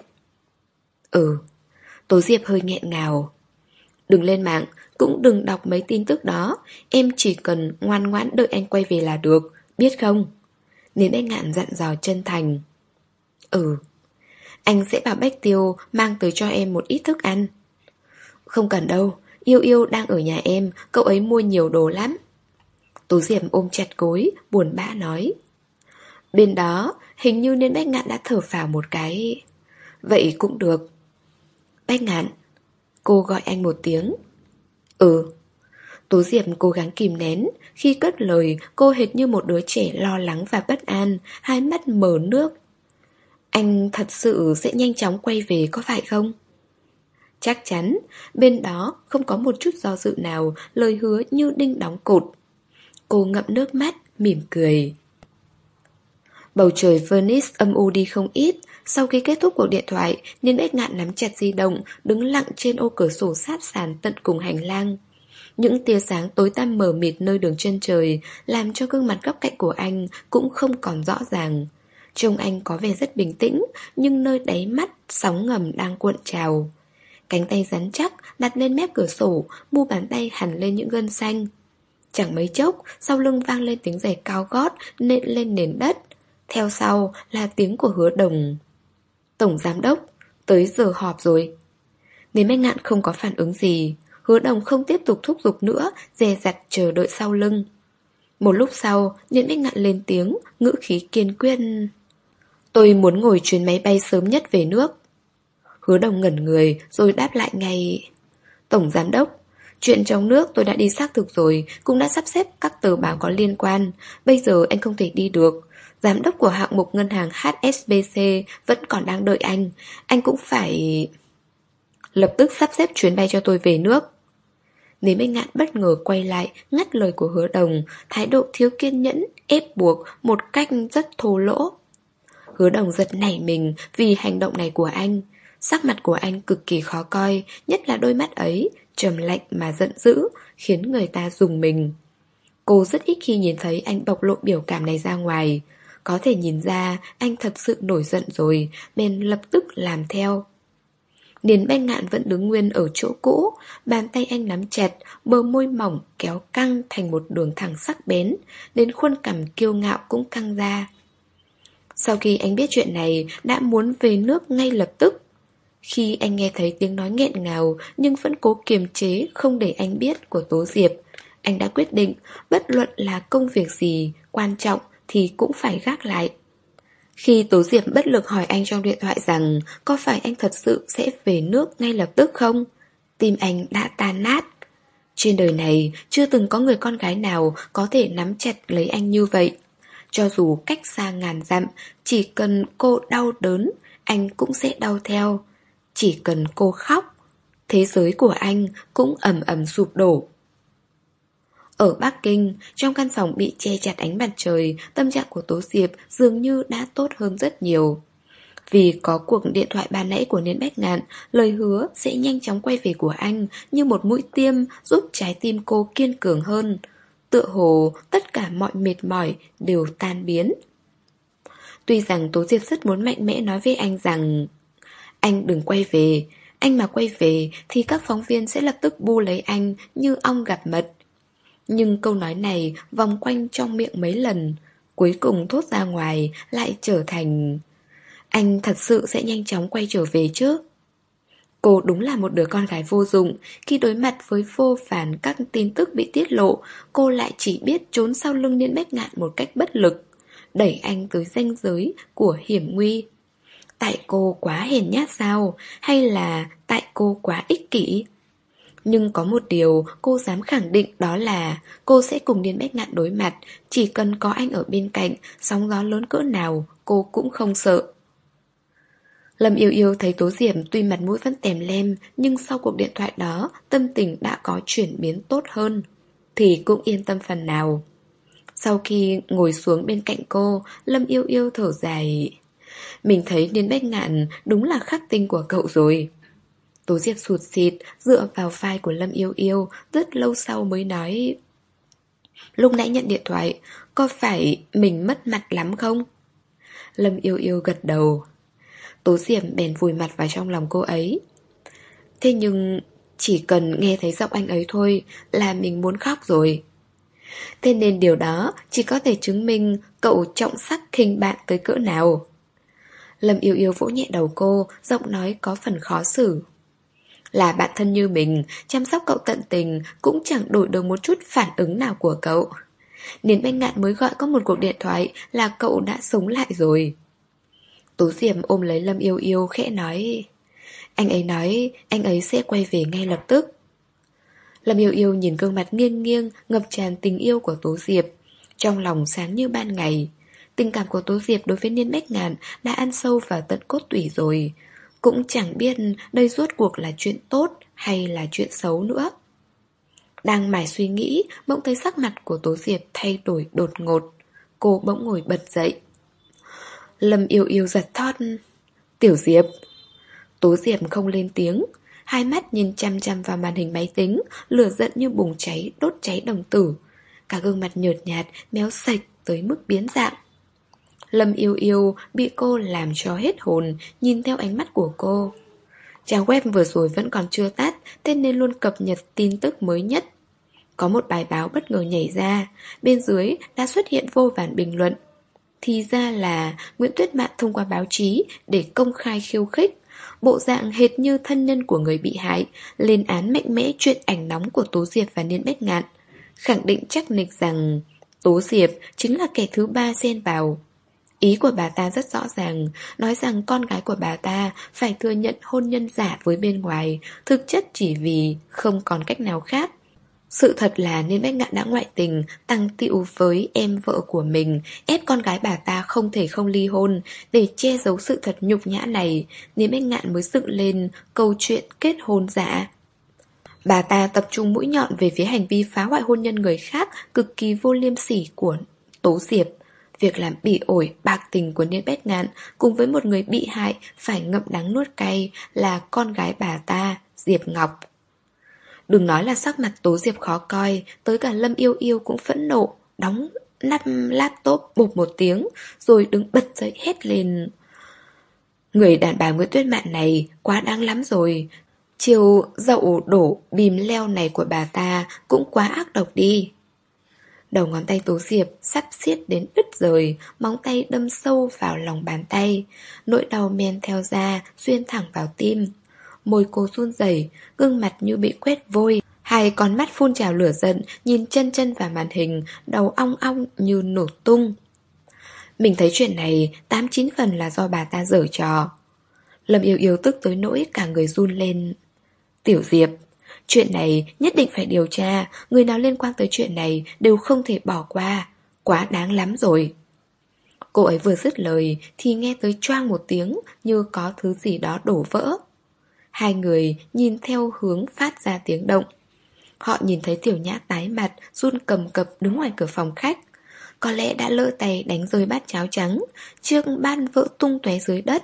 "Ừ." Tố Diệp hơi nghẹn ngào. "Đừng lên mạng, cũng đừng đọc mấy tin tức đó. Em chỉ cần ngoan ngoãn đợi anh quay về là được, biết không?" Niên Bách Ngạn dặn dò chân thành. "Ừ." "Anh sẽ bảo Bách Tiêu mang tới cho em một ít thức ăn." "Không cần đâu, Yêu Yêu đang ở nhà em, cậu ấy mua nhiều đồ lắm." Tố Diệp ôm chặt gối, buồn bã nói. Bên đó, hình như Niên Bách Ngạn đã thở phào một cái. "Vậy cũng được." "Bách Ngạn." Cô gọi anh một tiếng. "Ừ." Tố Diệp cố gắng kìm nén. Khi cất lời, cô hệt như một đứa trẻ lo lắng và bất an, hai mắt mờ nước. "Anh thật sự sẽ nhanh chóng quay về có phải không?" Chắc chắn. Bên đó không có một chút do dự nào, lời hứa như đinh đóng cột. Cô ngậm nước mắt, mỉm cười. Bầu trời Venice âm u đi không ít. Sau khi kết thúc cuộc điện thoại, Niên Bách Ngạn nắm chặt di động, đứng lặng trên ô cửa sổ sát sàn tận cùng hành lang. Những tia sáng tối tăm mờ mịt nơi đường chân trời làm cho gương mặt góc cạnh của anh cũng không còn rõ ràng. Trông anh có vẻ rất bình tĩnh, nhưng nơi đáy mắt sóng ngầm đang cuộn trào. Cánh tay rắn chắc đặt lên mép cửa sổ, mu bàn tay hằn lên những gân xanh. Chẳng mấy chốc, sau lưng vang lên tiếng giày cao gót nện lên nền đất. Theo sau là tiếng của Hứa Đồng. "Tổng giám đốc, tới giờ họp rồi." Nếu Bách Ngạn không có phản ứng gì, Hứa Đồng không tiếp tục thúc giục nữa, dè dặt chờ đợi sau lưng. Một lúc sau, Niên Bách Ngạn lên tiếng, ngữ khí kiên quyết. "Tôi muốn ngồi chuyến máy bay sớm nhất về nước." Hứa Đồng ngẩn người rồi đáp lại ngay. "Tổng giám đốc, Chuyện trong nước tôi đã đi xác thực rồi, cũng đã sắp xếp các tờ báo có liên quan. Bây giờ anh không thể đi được. Giám đốc của hạng mục ngân hàng hát ét bê xê vẫn còn đang đợi anh. Anh cũng phải... Lập tức sắp xếp chuyến bay cho tôi về nước. Lý Minh Ngạn bất ngờ quay lại, ngắt lời của Hứa Đồng, thái độ thiếu kiên nhẫn, ép buộc, một cách rất thô lỗ. Hứa Đồng giật nảy mình vì hành động này của anh. Sắc mặt của anh cực kỳ khó coi, nhất là đôi mắt ấy, trầm lạnh mà giận dữ, khiến người ta rùng mình. Cô rất ít khi nhìn thấy anh bộc lộ biểu cảm này ra ngoài. Có thể nhìn ra anh thật sự nổi giận rồi, nên lập tức làm theo. Điền Bách Ngạn vẫn đứng nguyên ở chỗ cũ, bàn tay anh nắm chặt, bờ môi mỏng kéo căng thành một đường thẳng sắc bén, đến khuôn cằm kiêu ngạo cũng căng ra. Sau khi anh biết chuyện này, đã muốn về nước ngay lập tức. Khi anh nghe thấy tiếng nói nghẹn ngào nhưng vẫn cố kiềm chế không để anh biết của Tố Diệp, anh đã quyết định bất luận là công việc gì quan trọng thì cũng phải gác lại. Khi Tố Diệp bất lực hỏi anh trong điện thoại rằng có phải anh thật sự sẽ về nước ngay lập tức không, tim anh đã tan nát. Trên đời này chưa từng có người con gái nào có thể nắm chặt lấy anh như vậy. Cho dù cách xa ngàn dặm, chỉ cần cô đau đớn, anh cũng sẽ đau theo. Chỉ cần cô khóc, thế giới của anh cũng ầm ầm sụp đổ. Ở Bắc Kinh, trong căn phòng bị che chặt ánh mặt trời, tâm trạng của Tố Diệp dường như đã tốt hơn rất nhiều. Vì có cuộc điện thoại ban nãy của Niên Bách Ngạn, lời hứa sẽ nhanh chóng quay về của anh như một mũi tiêm giúp trái tim cô kiên cường hơn. Tựa hồ tất cả mọi mệt mỏi đều tan biến. Tuy rằng Tố Diệp rất muốn mạnh mẽ nói với anh rằng anh đừng quay về, anh mà quay về thì các phóng viên sẽ lập tức bu lấy anh như ong gặp mật. Nhưng câu nói này vòng quanh trong miệng mấy lần, cuối cùng thốt ra ngoài lại trở thành anh thật sự sẽ nhanh chóng quay trở về chứ. Cô đúng là một đứa con gái vô dụng. Khi đối mặt với vô vàn các tin tức bị tiết lộ, cô lại chỉ biết trốn sau lưng Niên Bách Ngạn một cách bất lực, đẩy anh tới ranh giới của hiểm nguy. Tại cô quá hèn nhát sao? Hay là tại cô quá ích kỷ? Nhưng có một điều cô dám khẳng định, đó là cô sẽ cùng Niên Bách Ngạn đối mặt. Chỉ cần có anh ở bên cạnh, sóng gió lớn cỡ nào cô cũng không sợ. Lâm Yêu Yêu thấy Tố Diệp tuy mặt mũi vẫn tèm lem, nhưng sau cuộc điện thoại đó tâm tình đã có chuyển biến tốt hơn, thì cũng yên tâm phần nào. Sau khi ngồi xuống bên cạnh cô, Lâm Yêu Yêu thở dài. Mình thấy Niên Bách Ngạn đúng là khắc tinh của cậu rồi. Tố Diệp sụt sịt dựa vào vai của Lâm Yêu Yêu, rất lâu sau mới nói: Lúc nãy nhận điện thoại, có phải mình mất mặt lắm không? Lâm Yêu Yêu gật đầu. Tố Diệp bèn vùi mặt vào trong lòng cô ấy. Thế nhưng chỉ cần nghe thấy giọng anh ấy thôi là mình muốn khóc rồi. Thế nên điều đó chỉ có thể chứng minh cậu trọng sắc khinh bạn tới cỡ nào. Lâm Yêu Yêu vỗ nhẹ đầu cô, giọng nói có phần khó xử. Là bạn thân như mình, chăm sóc cậu tận tình cũng chẳng đổi được một chút phản ứng nào của cậu. Niên Bách Ngạn mới gọi có một cuộc điện thoại là cậu đã sống lại rồi. Tố Diệp ôm lấy Lâm Yêu Yêu khẽ nói: Anh ấy nói anh ấy sẽ quay về ngay lập tức. Lâm Yêu Yêu nhìn gương mặt nghiêng nghiêng ngập tràn tình yêu của Tố Diệp, trong lòng sáng như ban ngày. Tình cảm của Tố Diệp đối với Niên Bách Ngạn đã ăn sâu vào tận cốt tủy rồi. Cũng chẳng biết đây rốt cuộc là chuyện tốt hay là chuyện xấu nữa. Đang mải suy nghĩ, bỗng thấy sắc mặt của Tố Diệp thay đổi đột ngột. Cô bỗng ngồi bật dậy. Lâm Yêu Yêu giật thót: Tiểu Diệp. Tố Diệp không lên tiếng, hai mắt nhìn chăm chăm vào màn hình máy tính, lửa giận như bùng cháy đốt cháy đồng tử. Cả gương mặt nhợt nhạt, méo sạch tới mức biến dạng. Lâm Yêu Yêu bị cô làm cho hết hồn, nhìn theo ánh mắt của cô. Trang web vừa rồi vẫn còn chưa tắt, thế nên luôn cập nhật tin tức mới nhất. Có một bài báo bất ngờ nhảy ra, bên dưới đã xuất hiện vô vàn bình luận. Thì ra là Nguyễn Tuyết Mạn thông qua báo chí để công khai khiêu khích, bộ dạng hệt như thân nhân của người bị hại, lên án mạnh mẽ chuyện ảnh nóng của Tố Diệp và Niên Bách Ngạn, khẳng định chắc nịch rằng Tố Diệp chính là kẻ thứ ba xen vào. Ý của bà ta rất rõ ràng, nói rằng con gái của bà ta phải thừa nhận hôn nhân giả với bên ngoài, thực chất chỉ vì không còn cách nào khác. Sự thật là Niên Bách Ngạn đã ngoại tình, tăng tịu với em vợ của mình, ép con gái bà ta không thể không ly hôn. Để che giấu sự thật nhục nhã này, Niên Bách Ngạn mới dựng lên câu chuyện kết hôn giả. Bà ta tập trung mũi nhọn về phía hành vi phá hoại hôn nhân người khác cực kỳ vô liêm sỉ của Tố Diệp. Việc làm bỉ ổi, bạc tình của Niên Bách Ngạn cùng với một người bị hại phải ngậm đắng nuốt cay là con gái bà ta, Diệp Ngọc. Đừng nói là sắc mặt Tố Diệp khó coi, tới cả Lâm Yêu Yêu cũng phẫn nộ, đóng nắp laptop bụp một tiếng, rồi đứng bật dậy hét lên. Người đàn bà Nguyễn Tuyết Mạn này quá đáng lắm rồi. Chiều dậu đổ bìm leo này của bà ta cũng quá ác độc đi. Đầu ngón tay Tố Diệp sắp xiết đến đứt rời, móng tay đâm sâu vào lòng bàn tay. Nỗi đau men theo da, xuyên thẳng vào tim. Môi cô run rẩy, gương mặt như bị quét vôi. Hai con mắt phun trào lửa giận, nhìn chân chân vào màn hình, đầu ong ong như nổ tung. Mình thấy chuyện này tám chín phần là do bà ta giở trò. Lâm Yêu Yêu tức tới nỗi cả người run lên. Tiểu Diệp, chuyện này nhất định phải điều tra, người nào liên quan tới chuyện này đều không thể bỏ qua, quá đáng lắm rồi. Cô ấy vừa dứt lời thì nghe tới choang một tiếng như có thứ gì đó đổ vỡ. Hai người nhìn theo hướng phát ra tiếng động. Họ nhìn thấy Tiểu Nhã tái mặt, run cầm cập đứng ngoài cửa phòng khách. Có lẽ đã lỡ tay đánh rơi bát cháo trắng, chiếc bát vỡ tung tóe dưới đất.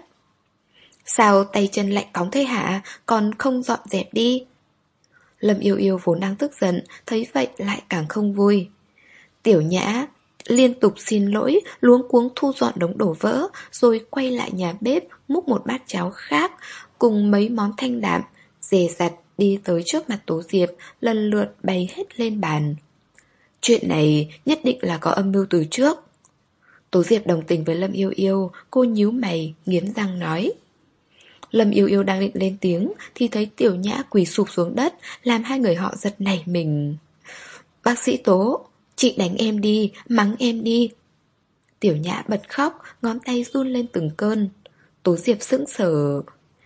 Sao tay chân lạnh cóng thế hả, còn không dọn dẹp đi? Lâm Yêu Yêu vốn đang tức giận, thấy vậy lại càng không vui. Tiểu Nhã liên tục xin lỗi, luống cuống thu dọn đống đổ vỡ, rồi quay lại nhà bếp múc một bát cháo khác cùng mấy món thanh đạm, dè dặt đi tới trước mặt Tố Diệp, lần lượt bày hết lên bàn. Chuyện này nhất định là có âm mưu từ trước. Tố Diệp đồng tình với Lâm Yêu Yêu, cô nhíu mày, nghiến răng nói. Lâm Yêu Yêu đang định lên tiếng thì thấy Tiểu Nhã quỳ sụp xuống đất, làm hai người họ giật nảy mình. Bác sĩ Tố, chị đánh em đi, mắng em đi. Tiểu Nhã bật khóc, ngón tay run lên từng cơn. Tố Diệp sững sờ.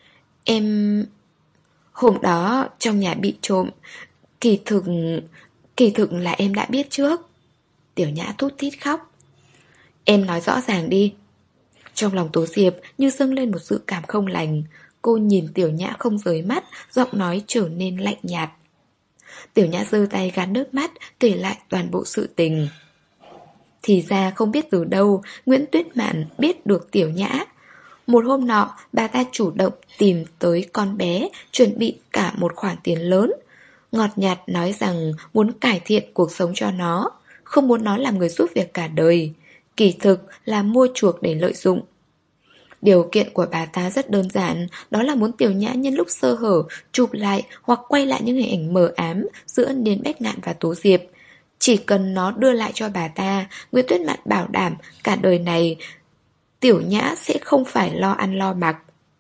Em... Hôm đó trong nhà bị trộm, kỳ thực... Kỳ thực là em đã biết trước. Tiểu Nhã thút thít khóc. Em nói rõ ràng đi. Trong lòng Tố Diệp như dâng lên một dự cảm không lành. Cô nhìn Tiểu Nhã không rời mắt, giọng nói trở nên lạnh nhạt. Tiểu Nhã giơ tay gạt nước mắt, kể lại toàn bộ sự tình. Thì ra không biết từ đâu, Nguyễn Tuyết Mạn biết được Tiểu Nhã. Một hôm nọ, bà ta chủ động tìm tới con bé, chuẩn bị cả một khoản tiền lớn. Ngọt nhạt nói rằng muốn cải thiện cuộc sống cho nó, không muốn nó làm người giúp việc cả đời. Kỳ thực là mua chuộc để lợi dụng. Điều kiện của bà ta rất đơn giản, đó là muốn Tiểu Nhã nhân lúc sơ hở chụp lại hoặc quay lại những hình ảnh mờ ám giữa Niên Bách Ngạn và Tố Diệp. Chỉ cần nó đưa lại cho bà ta, Nguyễn Tuyết Mạn bảo đảm cả đời này Tiểu Nhã sẽ không phải lo ăn lo mặc.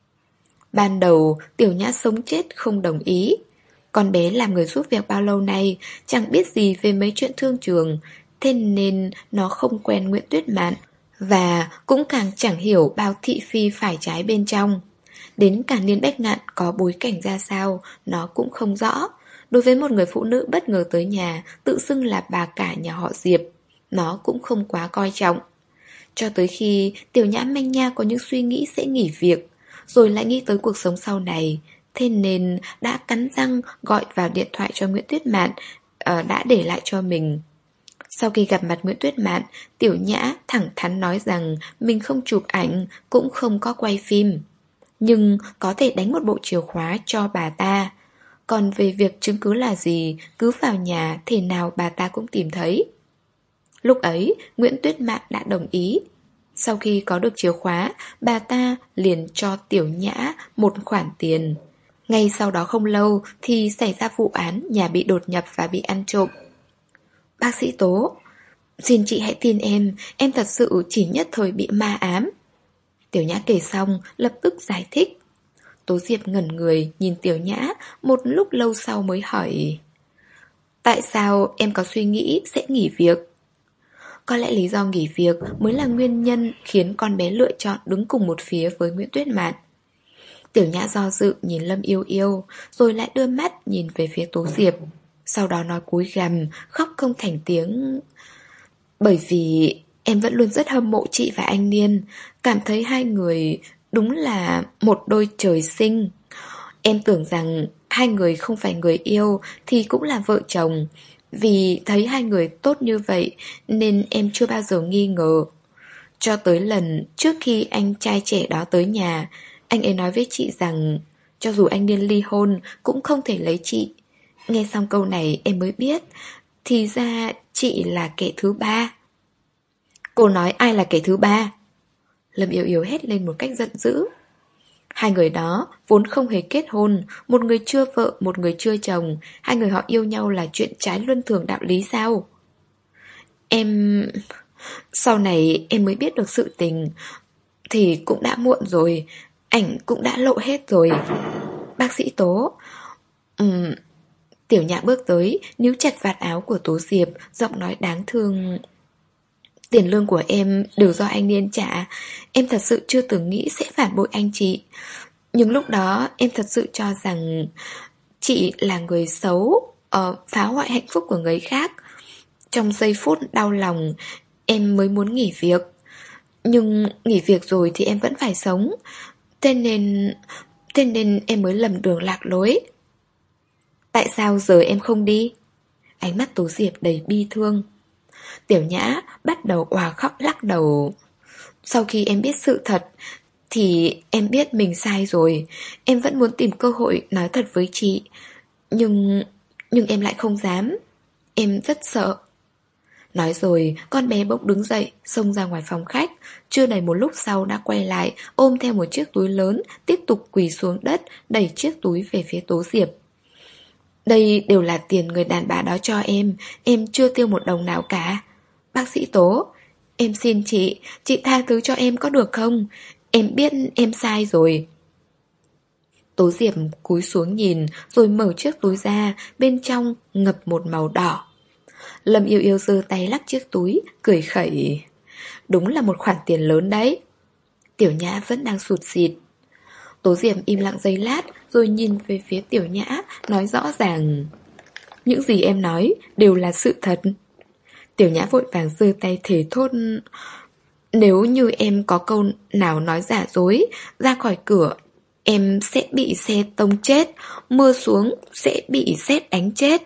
Ban đầu Tiểu Nhã sống chết không đồng ý. Con bé làm người giúp việc bao lâu nay, chẳng biết gì về mấy chuyện thương trường, thế nên nó không quen Nguyễn Tuyết Mạn, và cũng càng chẳng hiểu bao thị phi phải trái bên trong. Đến cả Niên Bách Ngạn có bối cảnh ra sao, nó cũng không rõ. Đối với một người phụ nữ bất ngờ tới nhà, tự xưng là bà cả nhà họ Diệp, nó cũng không quá coi trọng. Cho tới khi Tiểu Nhã manh nha có những suy nghĩ sẽ nghỉ việc, rồi lại nghĩ tới cuộc sống sau này, thế nên đã cắn răng gọi vào điện thoại cho Nguyễn Tuyết Mạn, uh, đã để lại cho mình. Sau khi gặp mặt Nguyễn Tuyết Mạn, Tiểu Nhã thẳng thắn nói rằng mình không chụp ảnh, cũng không có quay phim, nhưng có thể đánh một bộ chìa khóa cho bà ta. Còn về việc chứng cứ là gì, cứ vào nhà thể nào bà ta cũng tìm thấy. Lúc ấy, Nguyễn Tuyết Mạn đã đồng ý. Sau khi có được chìa khóa, bà ta liền cho Tiểu Nhã một khoản tiền. Ngay sau đó không lâu thì xảy ra vụ án nhà bị đột nhập và bị ăn trộm. Bác sĩ Tố, xin chị hãy tin em, em thật sự chỉ nhất thời bị ma ám. Tiểu Nhã kể xong, lập tức giải thích. Tố Diệp ngẩn người nhìn Tiểu Nhã, một lúc lâu sau mới hỏi. Tại sao em có suy nghĩ sẽ nghỉ việc? Có lẽ lý do nghỉ việc mới là nguyên nhân khiến con bé lựa chọn đứng cùng một phía với Nguyễn Tuyết Mạn. Tiểu Nhã do dự nhìn Lâm Yêu Yêu, rồi lại đưa mắt nhìn về phía Tố Diệp. Sau đó nói cúi gằm, khóc không thành tiếng. Bởi vì em vẫn luôn rất hâm mộ chị và anh Niên, cảm thấy hai người đúng là một đôi trời sinh. Em tưởng rằng hai người không phải người yêu thì cũng là vợ chồng. Vì thấy hai người tốt như vậy nên em chưa bao giờ nghi ngờ. Cho tới lần trước khi anh trai trẻ đó tới nhà, anh ấy nói với chị rằng cho dù anh Niên ly hôn cũng không thể lấy chị. Nghe xong câu này em mới biết, thì ra chị là kẻ thứ ba. Cô nói ai là kẻ thứ ba? Lâm Yêu Yêu hét lên một cách giận dữ. Hai người đó vốn không hề kết hôn, một người chưa vợ, một người chưa chồng. Hai người họ yêu nhau là chuyện trái luân thường đạo lý sao? Em... Sau này em mới biết được sự tình. Thì cũng đã muộn rồi, ảnh cũng đã lộ hết rồi. Bác sĩ Tố... Ừm... Tiểu Nhã bước tới, níu chặt vạt áo của Tố Diệp, giọng nói đáng thương. Tiền lương của em đều do anh Niên trả. Em thật sự chưa từng nghĩ sẽ phản bội anh chị. Nhưng lúc đó em thật sự cho rằng chị là người xấu, uh, phá hoại hạnh phúc của người khác. Trong giây phút đau lòng, em mới muốn nghỉ việc. Nhưng nghỉ việc rồi thì em vẫn phải sống. Thế nên... Thế nên em mới lầm đường lạc lối. Tại sao giờ em không đi? Ánh mắt Tố Diệp đầy bi thương. Tiểu Nhã bắt đầu òa khóc lắc đầu. Sau khi em biết sự thật thì em biết mình sai rồi. Em vẫn muốn tìm cơ hội nói thật với chị. Nhưng... Nhưng em lại không dám. Em rất sợ. Nói rồi con bé bỗng đứng dậy, xông ra ngoài phòng khách. Chưa đầy một lúc sau đã quay lại, ôm theo một chiếc túi lớn, tiếp tục quỳ xuống đất, đẩy chiếc túi về phía Tố Diệp. Đây đều là tiền người đàn bà đó cho em. Em chưa tiêu một đồng nào cả. Bác sĩ Tố, em xin chị, chị tha thứ cho em có được không? Em biết em sai rồi. Tố Diệp cúi xuống nhìn, rồi mở chiếc túi ra, bên trong ngập một màu đỏ. Lâm Yêu Yêu giơ tay lắc chiếc túi, cười khẩy. Đúng là một khoản tiền lớn đấy. Tiểu Nhã vẫn đang sụt sịt. Tố Diệp im lặng giây lát, rồi nhìn về phía Tiểu Nhã, nói rõ ràng. Những gì em nói đều là sự thật. Tiểu Nhã vội vàng giơ tay thề thốt. Nếu như em có câu nào nói giả dối, ra khỏi cửa, em sẽ bị xe tông chết, mưa xuống sẽ bị sét đánh chết.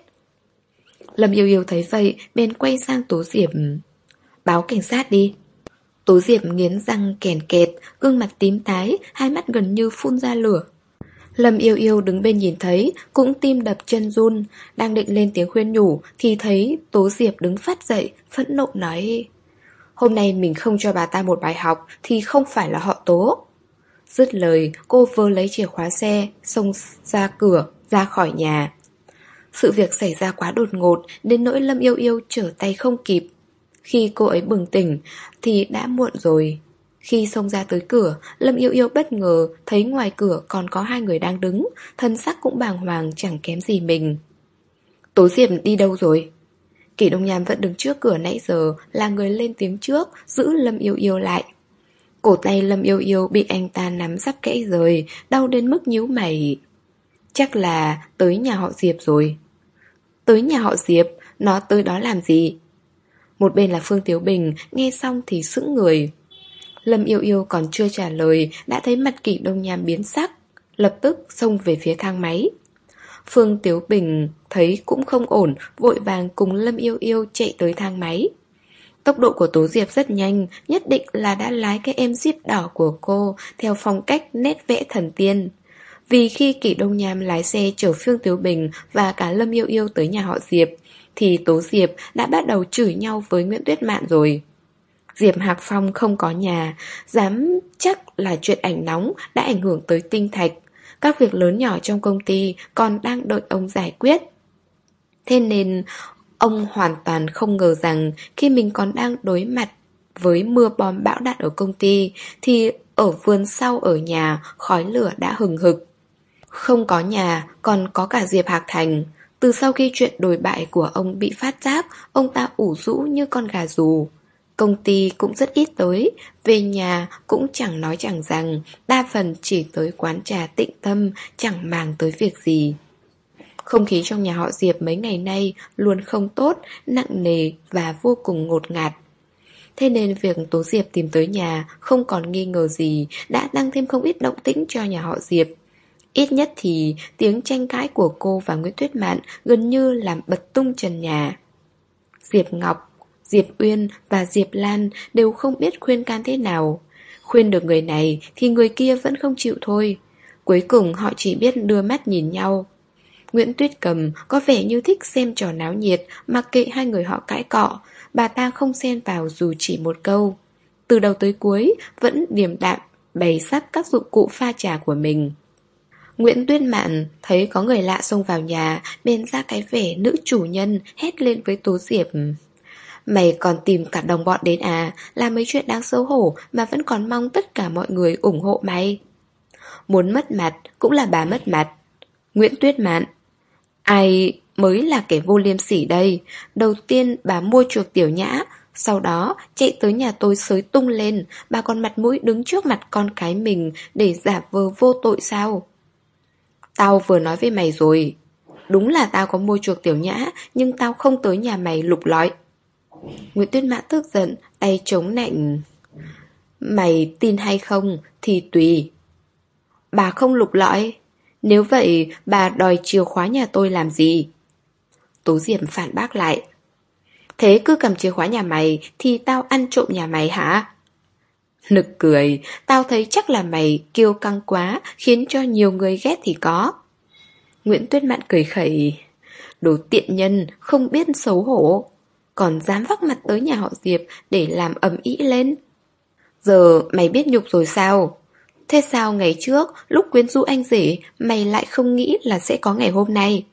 Lâm Yêu Yêu thấy vậy, bèn quay sang Tố Diệp. Báo cảnh sát đi. Tố Diệp nghiến răng kèn kẹt, gương mặt tím tái, hai mắt gần như phun ra lửa. Lâm Yêu Yêu đứng bên nhìn thấy, cũng tim đập chân run, đang định lên tiếng khuyên nhủ thì thấy Tố Diệp đứng phát dậy, phẫn nộ nói: Hôm nay mình không cho bà ta một bài học thì không phải là họ Tố. Dứt lời, cô vơ lấy chìa khóa xe, xông ra cửa, ra khỏi nhà. Sự việc xảy ra quá đột ngột đến nỗi Lâm Yêu Yêu trở tay không kịp. Khi cô ấy bừng tỉnh thì đã muộn rồi. Khi xông ra tới cửa, Lâm Yêu Yêu bất ngờ thấy ngoài cửa còn có hai người đang đứng, thân sắc cũng bàng hoàng chẳng kém gì mình. Tố Diệp đi đâu rồi? Kỷ Đông Nham vẫn đứng trước cửa nãy giờ, là người lên tiếng trước, giữ Lâm Yêu Yêu lại. Cổ tay Lâm Yêu Yêu bị anh ta nắm sắp gãy rời, đau đến mức nhíu mày. Chắc là tới nhà họ Diệp rồi. Tới nhà họ Diệp, nó tới đó làm gì? Một bên là Phương Tiếu Bình, nghe xong thì sững người. Lâm Yêu Yêu còn chưa trả lời, đã thấy mặt Kỷ Đông Nham biến sắc, lập tức xông về phía thang máy. Phương Tiếu Bình thấy cũng không ổn, vội vàng cùng Lâm Yêu Yêu chạy tới thang máy. Tốc độ của Tố Diệp rất nhanh, nhất định là đã lái cái em Jeep đỏ của cô theo phong cách nét vẽ thần tiên. Vì khi Kỷ Đông Nham lái xe chở Phương Tiếu Bình và cả Lâm Yêu Yêu tới nhà họ Diệp, thì Tố Diệp đã bắt đầu chửi nhau với Nguyễn Tuyết Mạn rồi. Diệp Hạc Phong không có nhà, dám chắc là chuyện ảnh nóng đã ảnh hưởng tới Tinh Thạch. Các việc lớn nhỏ trong công ty còn đang đợi ông giải quyết. Thế nên ông hoàn toàn không ngờ rằng khi mình còn đang đối mặt với mưa bom bão đạn ở công ty, thì ở vườn sau ở nhà khói lửa đã hừng hực. Không có nhà, còn có cả Diệp Hạc Thành. Từ sau khi chuyện đồi bại của ông bị phát giác, ông ta ủ rũ như con gà rù. Công ty cũng rất ít tới, về nhà cũng chẳng nói chẳng rằng, đa phần chỉ tới quán trà Tịnh Tâm, chẳng màng tới việc gì. Không khí trong nhà họ Diệp mấy ngày nay luôn không tốt, nặng nề và vô cùng ngột ngạt. Thế nên việc Tố Diệp tìm tới nhà không còn nghi ngờ gì đã tăng thêm không ít động tĩnh cho nhà họ Diệp. Ít nhất thì tiếng tranh cãi của cô và Nguyễn Tuyết Mạn gần như làm bật tung trần nhà. Diệp Ngọc, Diệp Uyên và Diệp Lan đều không biết khuyên can thế nào. Khuyên được người này thì người kia vẫn không chịu thôi. Cuối cùng họ chỉ biết đưa mắt nhìn nhau. Nguyễn Tuyết Cầm có vẻ như thích xem trò náo nhiệt, mặc kệ hai người họ cãi cọ, bà ta không xen vào dù chỉ một câu. Từ đầu tới cuối vẫn điềm đạm bày sắp các dụng cụ pha trà của mình. Nguyễn Tuyết Mạn thấy có người lạ xông vào nhà, bèn ra cái vẻ nữ chủ nhân, hét lên với Tố Diệp: "Mày còn tìm cả đồng bọn đến à? Làm mấy chuyện đáng xấu hổ mà vẫn còn mong tất cả mọi người ủng hộ mày." Muốn mất mặt cũng là bà mất mặt. Nguyễn Tuyết Mạn: "Ai mới là kẻ vô liêm sỉ đây? Đầu tiên bà mua chuộc Tiểu Nhã, sau đó chạy tới nhà tôi xới tung lên, bà còn mặt mũi đứng trước mặt con cái mình để giả vờ vô tội sao?" "Tao vừa nói với mày rồi, đúng là tao có mua chuộc Tiểu Nhã, nhưng tao không tới nhà mày lục lọi." Nguyễn Tuyết Mạn tức giận, tay chống nạnh: "Mày tin hay không thì tùy. Bà không lục lọi? Nếu vậy bà đòi chìa khóa nhà tôi làm gì?" Tố Diệp phản bác lại: "Thế cứ cầm chìa khóa nhà mày thì tao ăn trộm nhà mày hả?" Nực cười, tao thấy chắc là mày kiêu căng quá, khiến cho nhiều người ghét thì có. Nguyễn Tuyết Mạn cười khẩy: "Đồ tiện nhân, không biết xấu hổ, còn dám vác mặt tới nhà họ Diệp để làm ầm ĩ lên. Giờ mày biết nhục rồi sao? Thế sao ngày trước, lúc quyến rũ anh rể, mày lại không nghĩ là sẽ có ngày hôm nay?"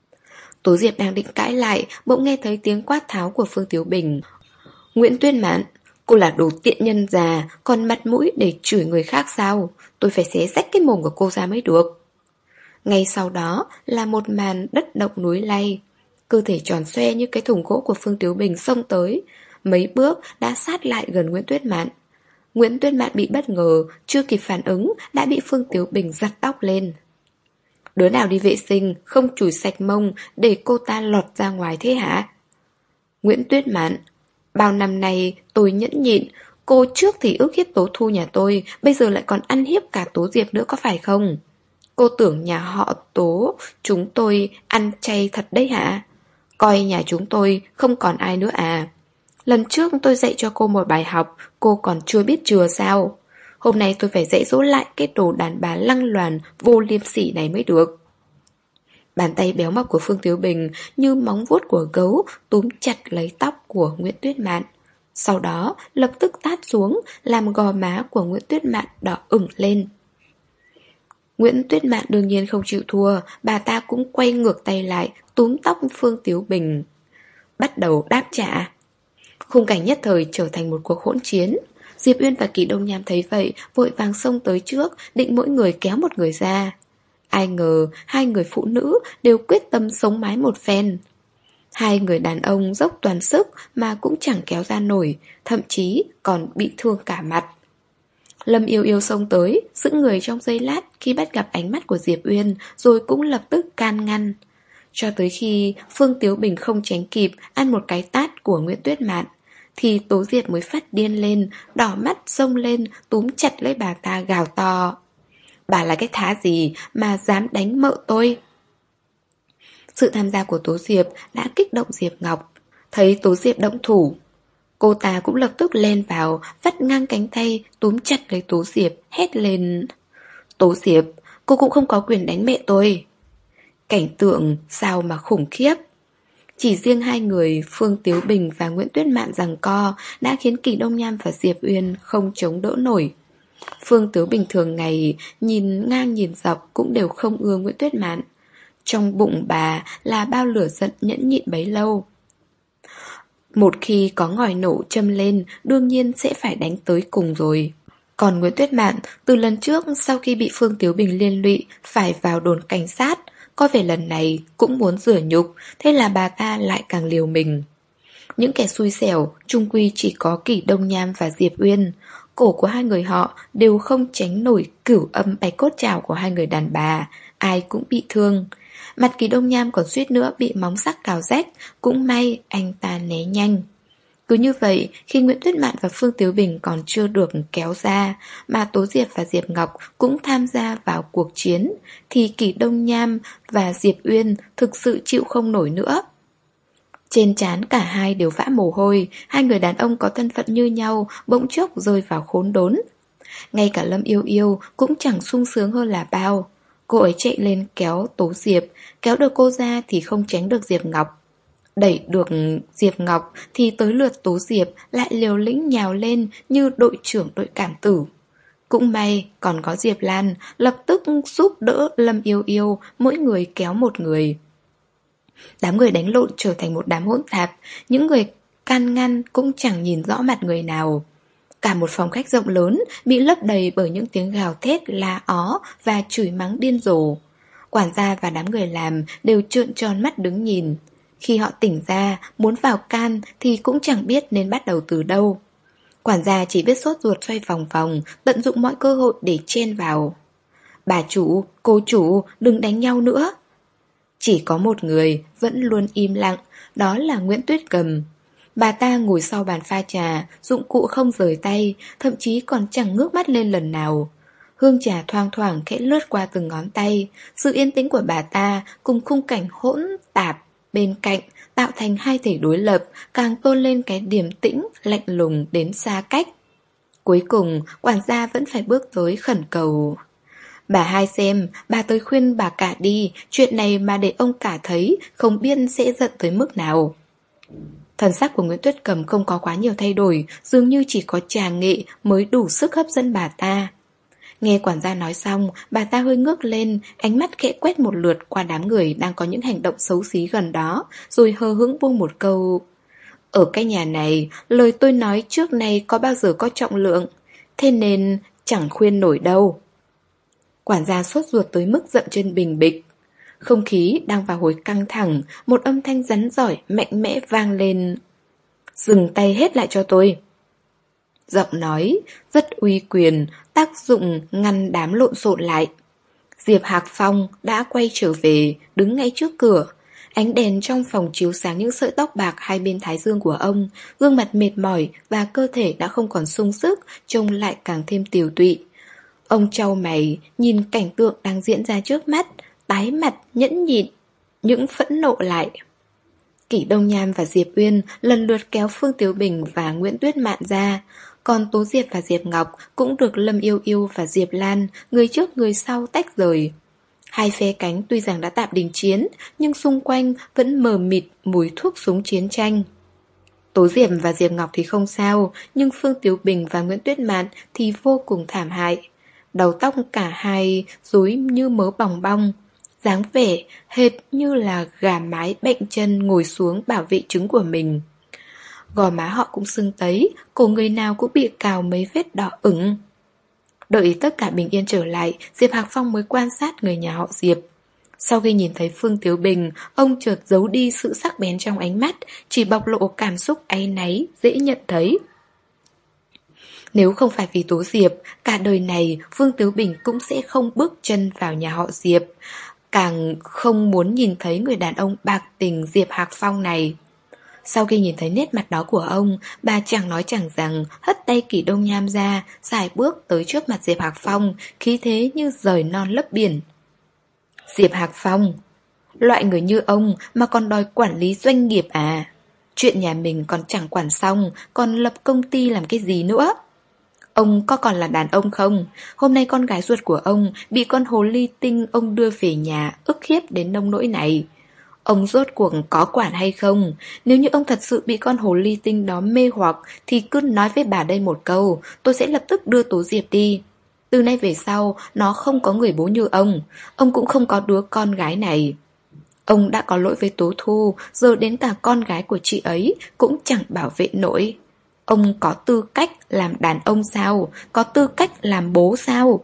Tố Diệp đang định cãi lại, bỗng nghe thấy tiếng quát tháo của Phương Tiếu Bình. "Nguyễn Tuyết Mạn, cô là đồ tiện nhân già, còn mặt mũi để chửi người khác sao? Tôi phải xé rách cái mồm của cô ra mới được." Ngay sau đó là một màn đất động núi lay. Cơ thể tròn xoe như cái thùng gỗ của Phương Tiếu Bình xông tới, mấy bước đã sát lại gần Nguyễn Tuyết Mạn. Nguyễn Tuyết Mạn bị bất ngờ, chưa kịp phản ứng đã bị Phương Tiếu Bình giật tóc lên. "Đứa nào đi vệ sinh, không chùi sạch mông để cô ta lọt ra ngoài thế hả?" "Nguyễn Tuyết Mạn, bao năm nay tôi nhẫn nhịn, cô trước thì ức hiếp Tố Thu nhà tôi, bây giờ lại còn ăn hiếp cả Tố Diệp nữa có phải không? Cô tưởng nhà họ Tố chúng tôi ăn chay thật đấy hả? Coi nhà chúng tôi không còn ai nữa à? Lần trước tôi dạy cho cô một bài học, cô còn chưa biết chừa sao? Hôm nay tôi phải dạy dỗ lại cái đồ đàn bà lăng loàn vô liêm sỉ này mới được." Bàn tay béo mập của Phương Tiếu Bình như móng vuốt của gấu túm chặt lấy tóc của Nguyễn Tuyết Mạn. Sau đó lập tức tát xuống, làm gò má của Nguyễn Tuyết Mạn đỏ ửng lên. Nguyễn Tuyết Mạn đương nhiên không chịu thua, bà ta cũng quay ngược tay lại, túm tóc Phương Tiếu Bình, bắt đầu đáp trả. Khung cảnh nhất thời trở thành một cuộc hỗn chiến. Diệp Uyên và Kỳ Đông Nham thấy vậy, vội vàng xông tới trước, định mỗi người kéo một người ra. Ai ngờ hai người phụ nữ đều quyết tâm sống mái một phen. Hai người đàn ông dốc toàn sức mà cũng chẳng kéo ra nổi, thậm chí còn bị thương cả mặt. Lâm Yêu Yêu xông tới, giữ người trong giây lát khi bắt gặp ánh mắt của Diệp Uyên, rồi cũng lập tức can ngăn. Cho tới khi Phương Tiếu Bình không tránh kịp ăn một cái tát của Nguyễn Tuyết Mạn, thì Tố Diệp mới phát điên lên, đỏ mắt xông lên, túm chặt lấy bà ta gào to: "Bà là cái thá gì mà dám đánh mợ tôi?" Sự tham gia của Tố Diệp đã kích động Diệp Ngọc. Thấy Tố Diệp động thủ, cô ta cũng lập tức len vào, vắt ngang cánh tay, túm chặt lấy Tố Diệp, hét lên: "Tố Diệp, cô cũng không có quyền đánh mẹ tôi." Cảnh tượng sao mà khủng khiếp. Chỉ riêng hai người Phương Tiếu Bình và Nguyễn Tuyết Mạn giằng co đã khiến Kỳ Đông Nham và Diệp Uyên không chống đỡ nổi. Phương Tiếu Bình thường ngày nhìn ngang nhìn dọc cũng đều không ưa Nguyễn Tuyết Mạn. Trong bụng bà là bao lửa giận nhẫn nhịn bấy lâu. Một khi có ngòi nổ châm lên, đương nhiên sẽ phải đánh tới cùng rồi. Còn Nguyễn Tuyết Mạn, từ lần trước sau khi bị Phương Tiếu Bình liên lụy phải vào đồn cảnh sát, có vẻ lần này cũng muốn rửa nhục, thế là bà ta lại càng liều mình. Những kẻ xui xẻo chung quy chỉ có Kỷ Đông Nham và Diệp Uyên. Cổ của hai người họ đều không tránh nổi cửu âm bạch cốt trảo của hai người đàn bà, ai cũng bị thương. Mặt Kỷ Đông Nham còn suýt nữa bị móng sắc cào rách, cũng may anh ta né nhanh. Cứ như vậy, khi Nguyễn Tuyết Mạn và Phương Tiếu Bình còn chưa được kéo ra, mà Tố Diệp và Diệp Ngọc cũng tham gia vào cuộc chiến, thì Kỷ Đông Nham và Diệp Uyên thực sự chịu không nổi nữa. Trên trán cả hai đều vã mồ hôi, hai người đàn ông có thân phận như nhau bỗng chốc rơi vào khốn đốn. Ngay cả Lâm Yêu Yêu cũng chẳng sung sướng hơn là bao. Cô ấy chạy lên kéo Tố Diệp, kéo được cô ra thì không tránh được Diệp Ngọc. Đẩy được Diệp Ngọc thì tới lượt Tố Diệp lại liều lĩnh nhào lên như đội trưởng đội cảm tử. Cũng may còn có Diệp Lan lập tức giúp đỡ Lâm Yêu Yêu, mỗi người kéo một người. Đám người đánh lộn trở thành một đám hỗn tạp, những người can ngăn cũng chẳng nhìn rõ mặt người nào. Cả một phòng khách rộng lớn bị lấp đầy bởi những tiếng gào thét, la ó và chửi mắng điên rồ. Quản gia và đám người làm đều trợn tròn mắt đứng nhìn. Khi họ tỉnh ra, muốn vào can thì cũng chẳng biết nên bắt đầu từ đâu. Quản gia chỉ biết sốt ruột xoay vòng vòng, tận dụng mọi cơ hội để chen vào. Bà chủ, cô chủ, đừng đánh nhau nữa. Chỉ có một người vẫn luôn im lặng, đó là Nguyễn Tuyết Cầm. Bà ta ngồi sau bàn pha trà, dụng cụ không rời tay, thậm chí còn chẳng ngước mắt lên lần nào. Hương trà thoang thoảng khẽ lướt qua từng ngón tay. Sự yên tĩnh của bà ta cùng khung cảnh hỗn tạp bên cạnh tạo thành hai thể đối lập, càng tôn lên cái điềm tĩnh, lạnh lùng đến xa cách. Cuối cùng, quản gia vẫn phải bước tới khẩn cầu. Bà hai xem, bà tới khuyên bà cả đi, chuyện này mà để ông cả thấy, không biết sẽ giận tới mức nào. Thần sắc của Nguyễn Tuyết Cầm không có quá nhiều thay đổi, dường như chỉ có trà nghệ mới đủ sức hấp dẫn bà ta. Nghe quản gia nói xong, bà ta hơi ngước lên, ánh mắt khẽ quét một lượt qua đám người đang có những hành động xấu xí gần đó, rồi hờ hững buông một câu. Ở cái nhà này, lời tôi nói trước nay có bao giờ có trọng lượng, thế nên chẳng khuyên nổi đâu. Quản gia sốt ruột tới mức giận chân bình bịch. Không khí đang vào hồi căng thẳng, một âm thanh rắn rỏi mạnh mẽ vang lên. Dừng tay hết lại cho tôi. Giọng nói rất uy quyền, tác dụng ngăn đám lộn xộn lại. Diệp Hạc Phong đã quay trở về, đứng ngay trước cửa. Ánh đèn trong phòng chiếu sáng những sợi tóc bạc hai bên thái dương của ông, gương mặt mệt mỏi và cơ thể đã không còn sung sức, trông lại càng thêm tiều tụy. Ông chau mày, nhìn cảnh tượng đang diễn ra trước mắt, tái mặt, nhẫn nhịn, những phẫn nộ lại. Kỷ Đông Nham và Diệp Uyên lần lượt kéo Phương Tiếu Bình và Nguyễn Tuyết Mạn ra, còn Tố Diệp và Diệp Ngọc cũng được Lâm Yêu Yêu và Diệp Lan, người trước người sau tách rời. Hai phe cánh tuy rằng đã tạm đình chiến, nhưng xung quanh vẫn mờ mịt mùi thuốc súng chiến tranh. Tố Diệp và Diệp Ngọc thì không sao, nhưng Phương Tiếu Bình và Nguyễn Tuyết Mạn thì vô cùng thảm hại. Đầu tóc cả hai rối như mớ bòng bong, dáng vẻ hệt như là gà mái bệnh chân ngồi xuống bảo vệ trứng của mình. Gò má họ cũng sưng tấy, cổ người nào cũng bị cào mấy vết đỏ ửng. Đợi tất cả bình yên trở lại, Diệp Hạc Phong mới quan sát người nhà họ Diệp. Sau khi nhìn thấy Phương Tiếu Bình, ông chợt giấu đi sự sắc bén trong ánh mắt, chỉ bộc lộ cảm xúc áy náy, dễ nhận thấy. Nếu không phải vì Tố Diệp, cả đời này Phương Tiếu Bình cũng sẽ không bước chân vào nhà họ Diệp, càng không muốn nhìn thấy người đàn ông bạc tình Diệp Hạc Phong này. Sau khi nhìn thấy nét mặt đó của ông, bà chẳng nói chẳng rằng hất tay Kỷ Đông Nham ra, xài bước tới trước mặt Diệp Hạc Phong, khí thế như rời non lấp biển. Diệp Hạc Phong, loại người như ông mà còn đòi quản lý doanh nghiệp à? Chuyện nhà mình còn chẳng quản xong, còn lập công ty làm cái gì nữa? Ông có còn là đàn ông không? Hôm nay con gái ruột của ông bị con hồ ly tinh ông đưa về nhà, ức hiếp đến nông nỗi này. Ông rốt cuộc có quản hay không? Nếu như ông thật sự bị con hồ ly tinh đó mê hoặc thì cứ nói với bà đây một câu, tôi sẽ lập tức đưa Tố Diệp đi. Từ nay về sau, nó không có người bố như ông. Ông cũng không có đứa con gái này. Ông đã có lỗi với Tố Thu, giờ đến cả con gái của chị ấy cũng chẳng bảo vệ nổi. Ông có tư cách làm đàn ông sao? Có tư cách làm bố sao?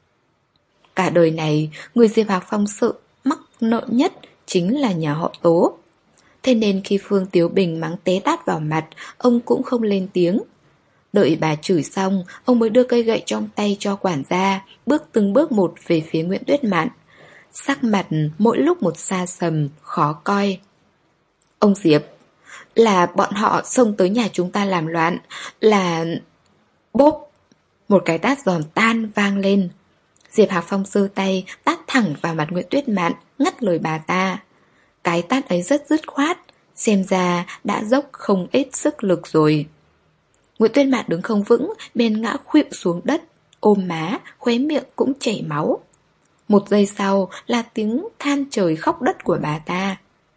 Cả đời này, người Diệp Hạc Phong sợ mắc nợ nhất chính là nhà họ Tố. Thế nên khi Phương Tiếu Bình mắng té tát vào mặt, ông cũng không lên tiếng. Đợi bà chửi xong, ông mới đưa cây gậy trong tay cho quản gia, bước từng bước một về phía Nguyễn Tuyết Mạn. Sắc mặt mỗi lúc một xa sầm, khó coi. Ông Diệp, là bọn họ xông tới nhà chúng ta làm loạn, là... Bốp! Một cái tát giòn tan vang lên. Diệp Hạc Phong giơ tay tát thẳng vào mặt Nguyễn Tuyết Mạn, ngắt lời bà ta. Cái tát ấy rất dứt khoát, xem ra đã dốc không ít sức lực rồi. Nguyễn Tuyết Mạn đứng không vững, bèn ngã khuỵu xuống đất, ôm má, khóe miệng cũng chảy máu. Một giây sau là tiếng than trời khóc đất của bà ta.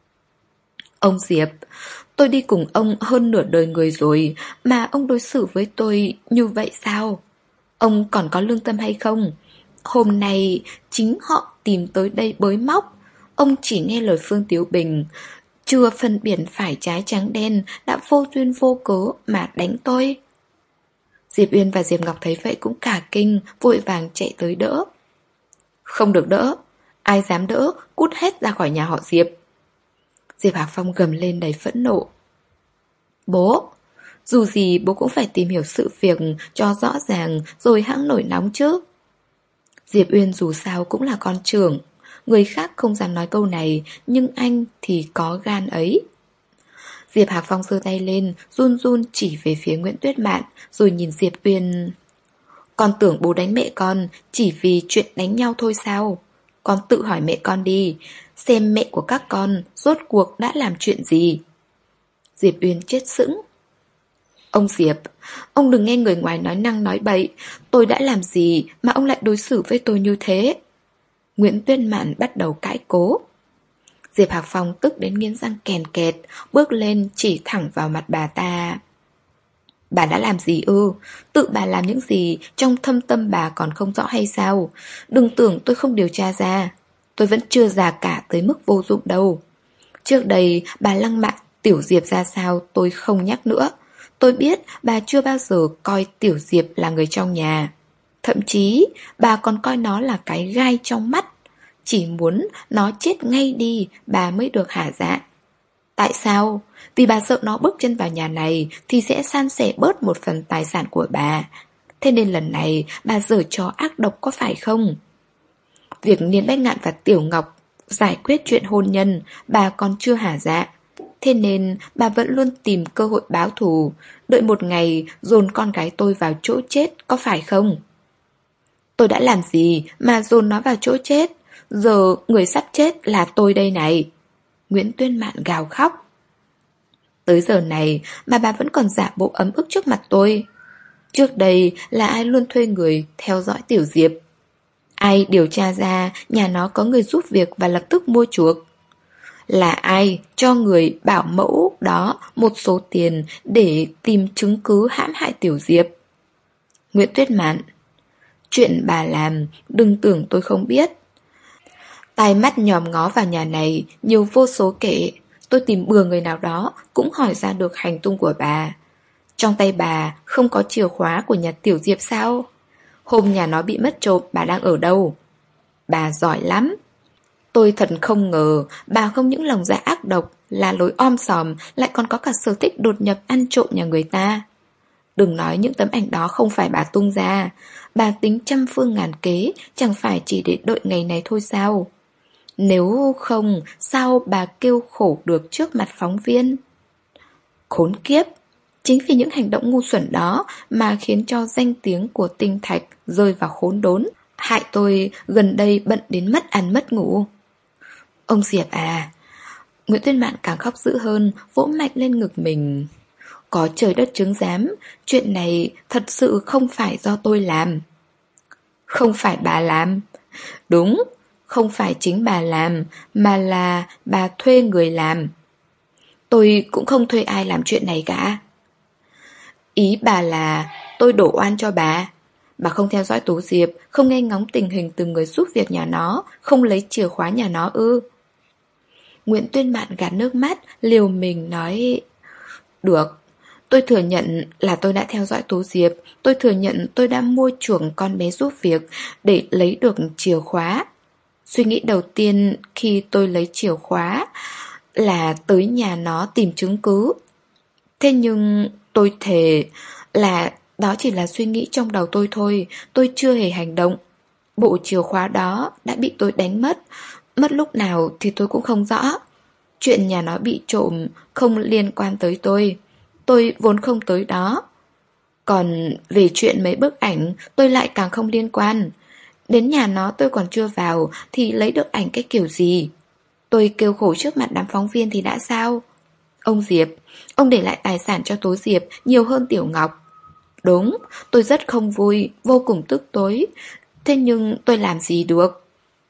Ông Diệp, tôi đi cùng ông hơn nửa đời người rồi, mà ông đối xử với tôi như vậy sao? Ông còn có lương tâm hay không? Hôm nay chính họ tìm tới đây bới móc. Ông chỉ nghe lời Phương Tiếu Bình, chưa phân biệt phải trái trắng đen, đã vô duyên vô cớ mà đánh tôi. Diệp Uyên và Diệp Ngọc thấy vậy cũng cả kinh, vội vàng chạy tới đỡ. Không được đỡ, ai dám đỡ, cút hết ra khỏi nhà họ Diệp. Diệp Hạc Phong gầm lên đầy phẫn nộ. Bố, dù gì bố cũng phải tìm hiểu sự việc cho rõ ràng rồi hãng nổi nóng chứ. Diệp Uyên dù sao cũng là con trưởng, người khác không dám nói câu này, nhưng anh thì có gan ấy. Diệp Hạc Phong giơ tay lên, run run chỉ về phía Nguyễn Tuyết Mạn, rồi nhìn Diệp Uyên. Con tưởng bố đánh mẹ con chỉ vì chuyện đánh nhau thôi sao? Con tự hỏi mẹ con đi, xem mẹ của các con rốt cuộc đã làm chuyện gì. Diệp Uyên chết sững. Ông Diệp, ông đừng nghe người ngoài nói năng nói bậy, tôi đã làm gì mà ông lại đối xử với tôi như thế? Nguyễn Tuyết Mạn bắt đầu cãi cố. Diệp Hạc Phong tức đến nghiến răng kèn kẹt, bước lên chỉ thẳng vào mặt bà ta. Bà đã làm gì ư? Tự bà làm những gì trong thâm tâm bà còn không rõ hay sao? Đừng tưởng tôi không điều tra ra. Tôi vẫn chưa già cả tới mức vô dụng đâu. Trước đây bà lăng mạ Tiểu Diệp ra sao tôi không nhắc nữa. Tôi biết bà chưa bao giờ coi Tiểu Diệp là người trong nhà. Thậm chí bà còn coi nó là cái gai trong mắt. Chỉ muốn nó chết ngay đi bà mới được hả dạ. Tại sao? Vì bà sợ nó bước chân vào nhà này thì sẽ san sẻ bớt một phần tài sản của bà. Thế nên lần này bà giở trò ác độc có phải không? Việc Niên Bách Ngạn và Tiểu Ngọc giải quyết chuyện hôn nhân bà còn chưa hả dạ. Thế nên bà vẫn luôn tìm cơ hội báo thù, đợi một ngày dồn con gái tôi vào chỗ chết có phải không? Tôi đã làm gì mà dồn nó vào chỗ chết? Giờ người sắp chết là tôi đây này. Nguyễn Tuyên Mạn gào khóc. Tới giờ này mà bà vẫn còn giả bộ ấm ức trước mặt tôi. Trước đây là ai luôn thuê người theo dõi Tiểu Diệp? Ai điều tra ra nhà nó có người giúp việc và lập tức mua chuộc? Là ai cho người bảo mẫu đó một số tiền để tìm chứng cứ hãm hại Tiểu Diệp? Nguyễn Tuyết Mạn, chuyện bà làm đừng tưởng tôi không biết. Tai mắt nhòm ngó vào nhà này nhiều vô số kể. Tôi tìm bừa người nào đó cũng hỏi ra được hành tung của bà. Trong tay bà không có chìa khóa của nhà Tiểu Diệp sao? Hôm nhà nó bị mất trộm bà đang ở đâu? Bà giỏi lắm. Tôi thật không ngờ bà không những lòng dạ ác độc, là lối om sòm, lại còn có cả sở thích đột nhập ăn trộm nhà người ta. Đừng nói những tấm ảnh đó không phải bà tung ra. Bà tính trăm phương ngàn kế, chẳng phải chỉ để đợi ngày này thôi sao? Nếu không, sao bà kêu khổ được trước mặt phóng viên? Khốn kiếp! Chính vì những hành động ngu xuẩn đó mà khiến cho danh tiếng của Tinh Thạch rơi vào khốn đốn, hại tôi gần đây bận đến mất ăn mất ngủ. Ông Diệp à! Nguyễn Tuyên Mạn càng khóc dữ hơn, vỗ mạnh lên ngực mình. Có trời đất chứng giám, chuyện này thật sự không phải do tôi làm. Không phải bà làm? Đúng, không phải chính bà làm, mà là bà thuê người làm. Tôi cũng không thuê ai làm chuyện này cả. Ý bà là tôi đổ oan cho bà. Bà không theo dõi Tú Diệp, không nghe ngóng tình hình từng người giúp việc nhà nó, không lấy chìa khóa nhà nó ư? Nguyễn Tuyên Mạn gạt nước mắt, liều mình nói. Được, tôi thừa nhận là tôi đã theo dõi Tú Diệp. Tôi thừa nhận tôi đã mua chuộc con bé giúp việc để lấy được chìa khóa. Suy nghĩ đầu tiên khi tôi lấy chìa khóa là tới nhà nó tìm chứng cứ. Thế nhưng tôi thề là đó chỉ là suy nghĩ trong đầu tôi thôi, tôi chưa hề hành động. Bộ chìa khóa đó đã bị tôi đánh mất, mất lúc nào thì tôi cũng không rõ. Chuyện nhà nó bị trộm không liên quan tới tôi, tôi vốn không tới đó. Còn về chuyện mấy bức ảnh tôi lại càng không liên quan. Đến nhà nó tôi còn chưa vào thì lấy được ảnh cái kiểu gì? Tôi kêu khổ trước mặt đám phóng viên thì đã sao? Ông Diệp, ông để lại tài sản cho Tố Diệp nhiều hơn Tiểu Ngọc. Đúng, tôi rất không vui, vô cùng tức tối. Thế nhưng tôi làm gì được?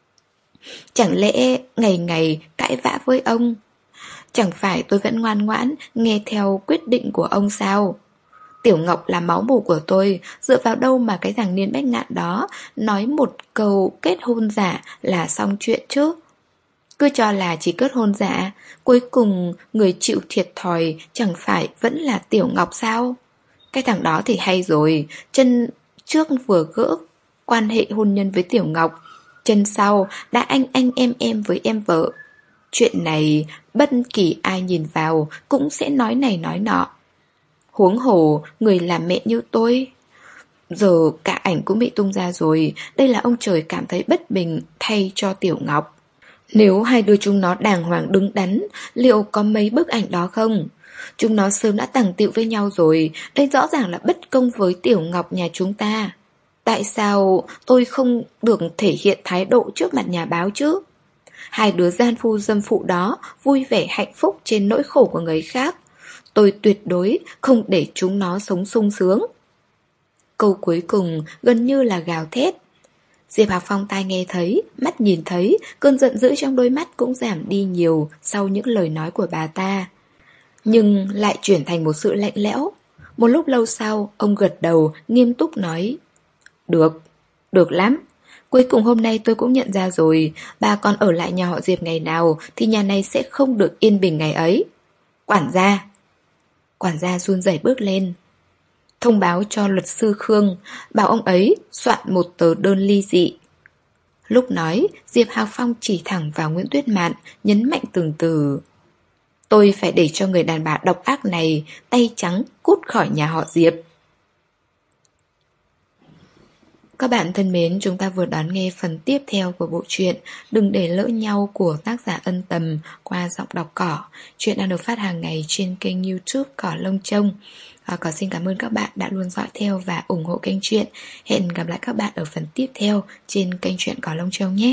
Chẳng lẽ ngày ngày cãi vã với ông? Chẳng phải tôi vẫn ngoan ngoãn nghe theo quyết định của ông sao? Tiểu Ngọc là máu mủ của tôi, dựa vào đâu mà cái thằng Niên Bách Ngạn đó nói một câu kết hôn giả là xong chuyện chứ? Cứ cho là chỉ kết hôn giả, cuối cùng người chịu thiệt thòi chẳng phải vẫn là Tiểu Ngọc sao? Cái thằng đó thì hay rồi, chân trước vừa gỡ quan hệ hôn nhân với Tiểu Ngọc, chân sau đã anh anh em em với em vợ. Chuyện này bất kỳ ai nhìn vào cũng sẽ nói này nói nọ. Huống hồ người làm mẹ như tôi. Giờ cả ảnh cũng bị tung ra rồi, đây là ông trời cảm thấy bất bình thay cho Tiểu Ngọc. Nếu hai đứa chúng nó đàng hoàng đứng đắn, liệu có mấy bức ảnh đó không? Chúng nó sớm đã tàng tiệu với nhau rồi, đây rõ ràng là bất công với Tiểu Ngọc nhà chúng ta. Tại sao tôi không được thể hiện thái độ trước mặt nhà báo chứ? Hai đứa gian phu dâm phụ đó vui vẻ hạnh phúc trên nỗi khổ của người khác. Tôi tuyệt đối không để chúng nó sống sung sướng. Câu cuối cùng gần như là gào thét. Diệp Hạc Phong tai nghe thấy, mắt nhìn thấy, cơn giận dữ trong đôi mắt cũng giảm đi nhiều sau những lời nói của bà ta. Nhưng lại chuyển thành một sự lạnh lẽo. Một lúc lâu sau, ông gật đầu, nghiêm túc nói. Được, được lắm. Cuối cùng hôm nay tôi cũng nhận ra rồi, bà còn ở lại nhà họ Diệp ngày nào thì nhà này sẽ không được yên bình ngày ấy. Quản gia. Quản gia run rẩy bước lên. Thông báo cho luật sư Khương, bảo ông ấy soạn một tờ đơn ly dị. Lúc nói, Diệp Hạc Phong chỉ thẳng vào Nguyễn Tuyết Mạn, nhấn mạnh từng từ. Tôi phải để cho người đàn bà độc ác này tay trắng cút khỏi nhà họ Diệp. Các bạn thân mến, chúng ta vừa đón nghe phần tiếp theo của bộ truyện Đừng để lỡ nhau của tác giả Ân Tầm qua giọng đọc Cỏ. Chuyện đang được phát hàng ngày trên kênh YouTube Cỏ Lông Trông. À, Cỏ xin cảm ơn các bạn đã luôn dõi theo và ủng hộ kênh truyện. Hẹn gặp lại các bạn ở phần tiếp theo trên kênh truyện Cỏ Lông Trông nhé.